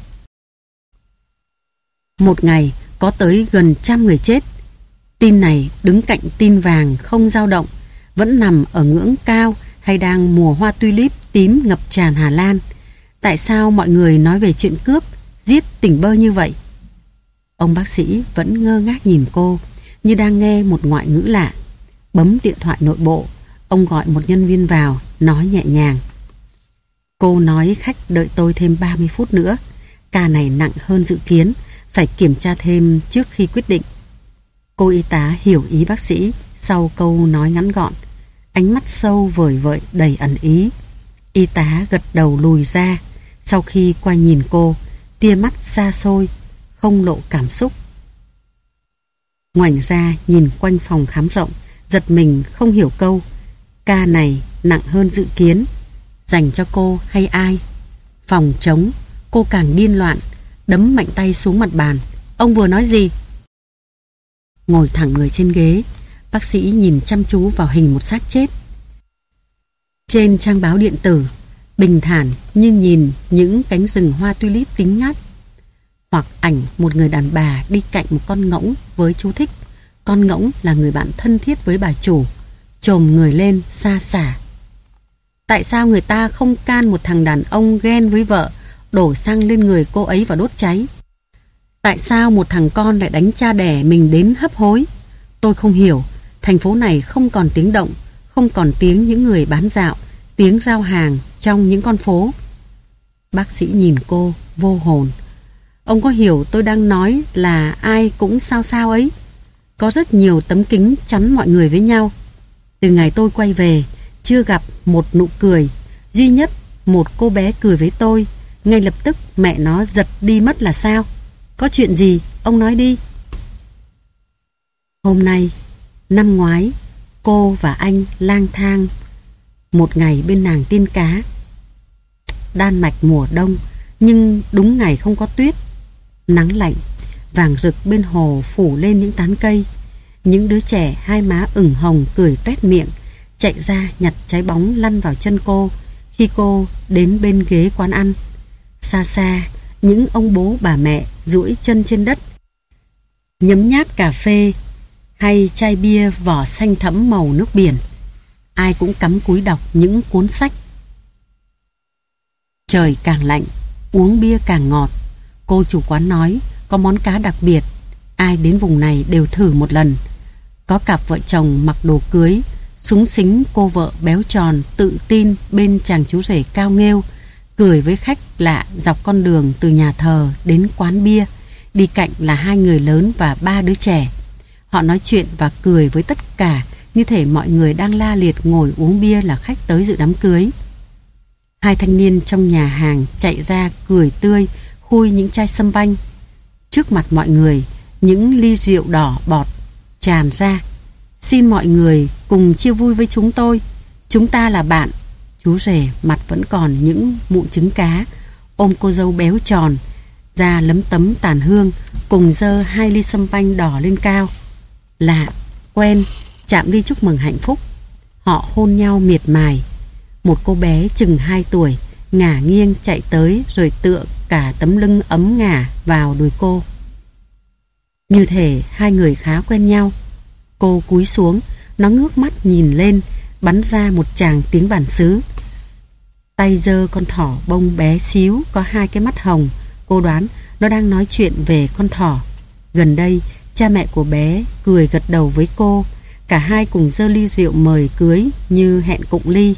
Một ngày có tới gần trăm người chết. Tin này đứng cạnh tin vàng không dao động, vẫn nằm ở ngưỡng cao hay đang mùa hoa tulip tím ngập tràn Hà Lan. Tại sao mọi người nói về chuyện cướp, giết tỉnh bơ như vậy? Ông bác sĩ vẫn ngơ ngác nhìn cô, như đang nghe một ngoại ngữ lạ. Bấm điện thoại nội bộ, ông gọi một nhân viên vào, nói nhẹ nhàng. Cô nói khách đợi tôi thêm ba mươi phút nữa. Ca này nặng hơn dự kiến, phải kiểm tra thêm trước khi quyết định. Cô y tá hiểu ý bác sĩ sau câu nói ngắn gọn, ánh mắt sâu vời vợi đầy ẩn ý. Y tá gật đầu lùi ra, sau khi quay nhìn cô, tia mắt xa xôi, không lộ cảm xúc. Ngoảnh ra nhìn quanh phòng khám rộng, giật mình không hiểu câu ca này nặng hơn dự kiến dành cho cô hay ai. Phòng trống, cô càng điên loạn, đấm mạnh tay xuống mặt bàn. Ông vừa nói gì? Ngồi thẳng người trên ghế, bác sĩ nhìn chăm chú vào hình một xác chết. Trên trang báo điện tử, bình thản như nhìn những cánh rừng hoa tulip tím ngắt, hoặc ảnh một người đàn bà đi cạnh một con ngỗng với chú thích con ngỗng là người bạn thân thiết với bà chủ, chồm người lên xa xả. Tại sao người ta không can một thằng đàn ông ghen với vợ, đổ xăng lên người cô ấy và đốt cháy? Tại sao một thằng con lại đánh cha đẻ mình đến hấp hối? Tôi không hiểu. Thành phố này không còn tiếng động, không còn tiếng những người bán dạo, tiếng rao hàng trong những con phố. Bác sĩ nhìn cô vô hồn. Ông có hiểu tôi đang nói là ai cũng sao sao ấy? Có rất nhiều tấm kính chắn mọi người với nhau. Từ ngày tôi quay về, chưa gặp một nụ cười, duy nhất một cô bé cười với tôi. Ngay lập tức mẹ nó giật đi mất là sao? Có chuyện gì? Ông nói đi. Hôm nay, năm ngoái, cô và anh lang thang một ngày bên nàng tiên cá. Đan Mạch mùa đông, nhưng đúng ngày không có tuyết. Nắng lạnh, vàng rực bên hồ phủ lên những tán cây. Những đứa trẻ hai má ửng hồng cười toét miệng, chạy ra nhặt trái bóng lăn vào chân cô khi cô đến bên ghế quán ăn. Xa xa, những ông bố bà mẹ duỗi chân trên đất, nhấm nháp cà phê hay chai bia vỏ xanh thẫm màu nước biển. Ai cũng cắm cúi đọc những cuốn sách. Trời càng lạnh, uống bia càng ngọt. Cô chủ quán nói có món cá đặc biệt, ai đến vùng này đều thử một lần. Có cặp vợ chồng mặc đồ cưới, xúng xính cô vợ béo tròn tự tin bên chàng chú rể cao nghêu, cười với khách lạ dọc con đường từ nhà thờ đến quán bia. Đi cạnh là hai người lớn và ba đứa trẻ. Họ nói chuyện và cười với tất cả như thể mọi người đang la liệt ngồi uống bia là khách tới dự đám cưới. Hai thanh niên trong nhà hàng chạy ra cười tươi, khui những chai sâm banh. Trước mặt mọi người, những ly rượu đỏ bọt tràn ra. Xin mọi người cùng chia vui với chúng tôi. Chúng ta là bạn. Chú rể mặt vẫn còn những mụn trứng cá, ôm cô dâu béo tròn, da lấm tấm tàn hương, cùng dơ hai ly sâm panh đỏ lên cao. Lạ, quen, chạm đi chúc mừng hạnh phúc. Họ hôn nhau miệt mài. Một cô bé chừng hai tuổi ngả nghiêng chạy tới rồi tựa cả tấm lưng ấm ngả vào đùi cô. Như thể hai người khá quen nhau. Cô cúi xuống, nó ngước mắt nhìn lên, bắn ra một tràng tiếng bản xứ. Tay giơ con thỏ bông bé xíu có hai cái mắt hồng. Cô đoán nó đang nói chuyện về con thỏ. Gần đây, cha mẹ của bé cười gật đầu với cô. Cả hai cùng giơ ly rượu mời cưới như hẹn cụng ly.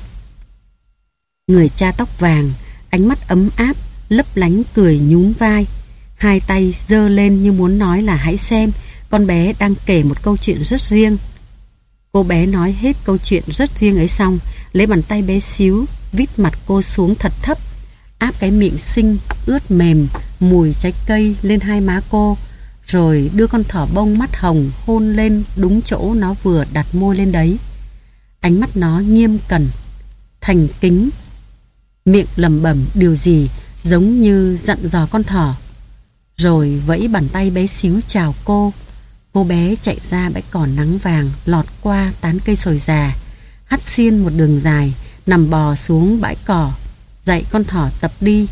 Người cha tóc vàng, ánh mắt ấm áp, lấp lánh cười nhún vai. Hai tay giơ lên như muốn nói là hãy xem, con bé đang kể một câu chuyện rất riêng. Cô bé nói hết câu chuyện rất riêng ấy xong, lấy bàn tay bé xíu vít mặt cô xuống thật thấp, áp cái miệng xinh ướt mềm mùi trái cây lên hai má cô, rồi đưa con thỏ bông mắt hồng hôn lên đúng chỗ nó vừa đặt môi lên đấy. Ánh mắt nó nghiêm cẩn, thành kính, miệng lẩm bẩm điều gì giống như dặn dò con thỏ, rồi vẫy bàn tay bé xíu chào cô. Cô bé chạy ra bãi cỏ nắng vàng, lọt qua tán cây sồi già, hắt xiên một đường dài, nằm bò xuống bãi cỏ, dạy con thỏ tập đi.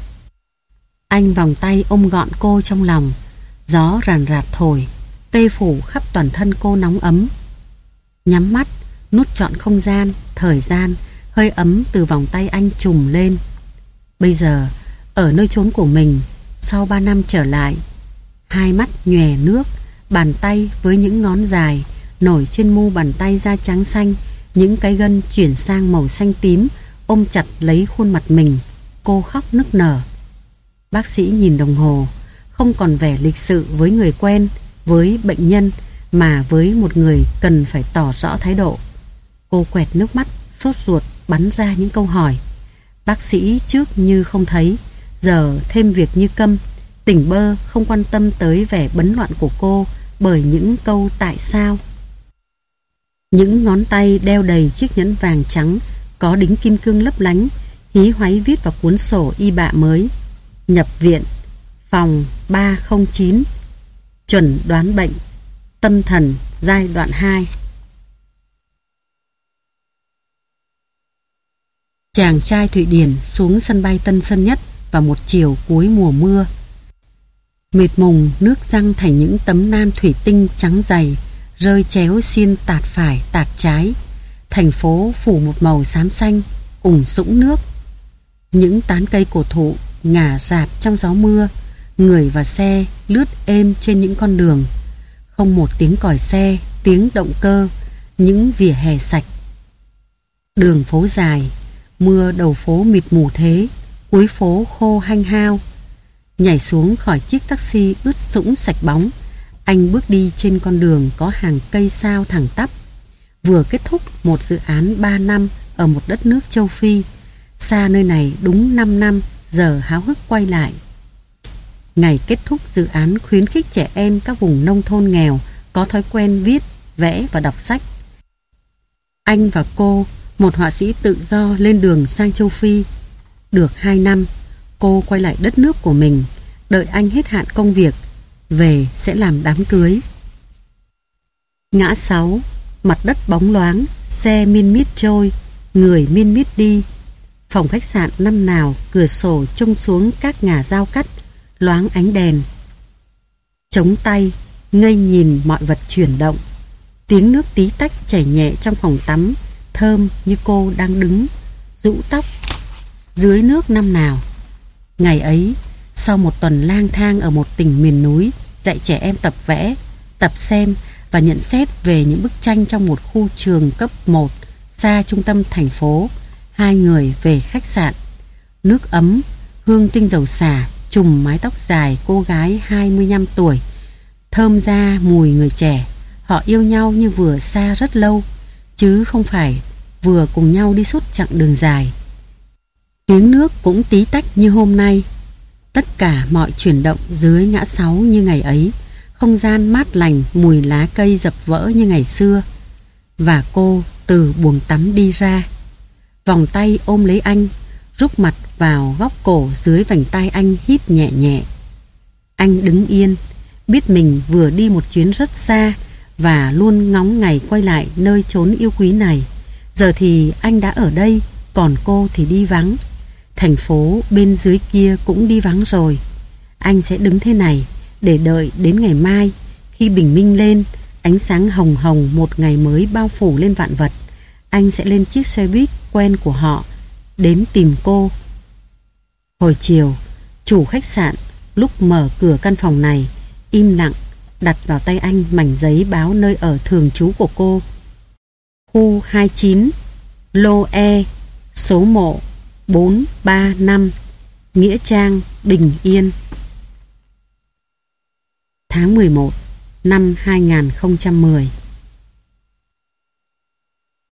Anh vòng tay ôm gọn cô trong lòng. Gió ràn rạt thổi, tê phủ khắp toàn thân cô nóng ấm. Nhắm mắt, nút trọn không gian, thời gian, hơi ấm từ vòng tay anh trùm lên. Bây giờ, ở nơi chốn của mình, sau ba năm trở lại, hai mắt nhòe nước, bàn tay với những ngón dài nổi trên mu bàn tay da trắng xanh, những cái gân chuyển sang màu xanh tím ôm chặt lấy khuôn mặt mình. Cô khóc nức nở. Bác sĩ nhìn đồng hồ, không còn vẻ lịch sự với người quen, với bệnh nhân, mà với một người cần phải tỏ rõ thái độ. Cô quẹt nước mắt, sốt ruột bắn ra những câu hỏi. Bác sĩ trước như không thấy, giờ thêm việc như câm, tỉnh bơ không quan tâm tới vẻ bấn loạn của cô bởi những câu tại sao. Những ngón tay đeo đầy chiếc nhẫn vàng trắng có đính kim cương lấp lánh, hí hoáy viết vào cuốn sổ y bạ mới. Nhập viện, phòng ba không chín, chuẩn đoán bệnh, tâm thần giai đoạn hai. Chàng trai Thụy Điển xuống sân bay Tân Sơn Nhất vào một chiều cuối mùa mưa. Mịt mùng nước răng thành những tấm nan thủy tinh trắng dày, rơi chéo xiên tạt phải tạt trái. Thành phố phủ một màu xám xanh, ủng sũng nước. Những tán cây cổ thụ ngả rạp trong gió mưa, người và xe lướt êm trên những con đường. Không một tiếng còi xe, tiếng động cơ, những vỉa hè sạch. Đường phố dài, mưa đầu phố mịt mù thế, cuối phố khô hanh hao. Nhảy xuống khỏi chiếc taxi ướt sũng sạch bóng, anh bước đi trên con đường có hàng cây sao thẳng tắp. Vừa kết thúc một dự án ba năm ở một đất nước châu Phi, xa nơi này đúng năm năm, giờ háo hức quay lại. Ngày kết thúc dự án khuyến khích trẻ em các vùng nông thôn nghèo có thói quen viết, vẽ và đọc sách. Anh và cô, một họa sĩ tự do lên đường sang châu Phi. Được hai năm, cô quay lại đất nước của mình, đợi anh hết hạn công việc, về sẽ làm đám cưới. Ngã sáu, mặt đất bóng loáng, xe miên miết trôi, người miên miết đi. Phòng khách sạn năm nào cửa sổ trông xuống các ngả dao cắt, loáng ánh đèn. Chống tay, ngây nhìn mọi vật chuyển động. Tiếng nước tí tách chảy nhẹ trong phòng tắm, thơm như cô đang đứng rũ tóc dưới nước năm nào. Ngày ấy, sau một tuần lang thang ở một tỉnh miền núi, dạy trẻ em tập vẽ, tập xem và nhận xét về những bức tranh trong một khu trường cấp một xa trung tâm thành phố, hai người về khách sạn. Nước ấm, hương tinh dầu xả trùm mái tóc dài cô gái hai mươi lăm tuổi, thơm ra mùi người trẻ. Họ yêu nhau như vừa xa rất lâu, chứ không phải vừa cùng nhau đi suốt chặng đường dài. Tiếng nước cũng tí tách như hôm nay. Tất cả mọi chuyển động dưới ngã sáu như ngày ấy. Không gian mát lành, mùi lá cây dập vỡ như ngày xưa. và cô từ buồng tắm đi ra. Vòng tay ôm lấy anh, rúc mặt vào góc cổ dưới vành tai anh, hít nhẹ nhẹ. Anh đứng yên, biết mình vừa đi một chuyến rất xa và luôn ngóng ngày quay lại nơi chốn yêu quý này. Giờ thì anh đã ở đây, còn cô thì đi vắng. Thành phố bên dưới kia cũng đi vắng rồi. Anh sẽ đứng thế này để đợi đến ngày mai, khi bình minh lên, ánh sáng hồng hồng một ngày mới bao phủ lên vạn vật. Anh sẽ lên chiếc xe buýt quen của họ, đến tìm cô. Hồi chiều, chủ khách sạn lúc mở cửa căn phòng này im lặng đặt vào tay anh mảnh giấy báo nơi ở thường trú của cô. Khu hai mươi chín, lô E, số mộ bốn ba năm, Nghĩa Trang, Bình Yên. Tháng mười một năm hai nghìn không trăm mười.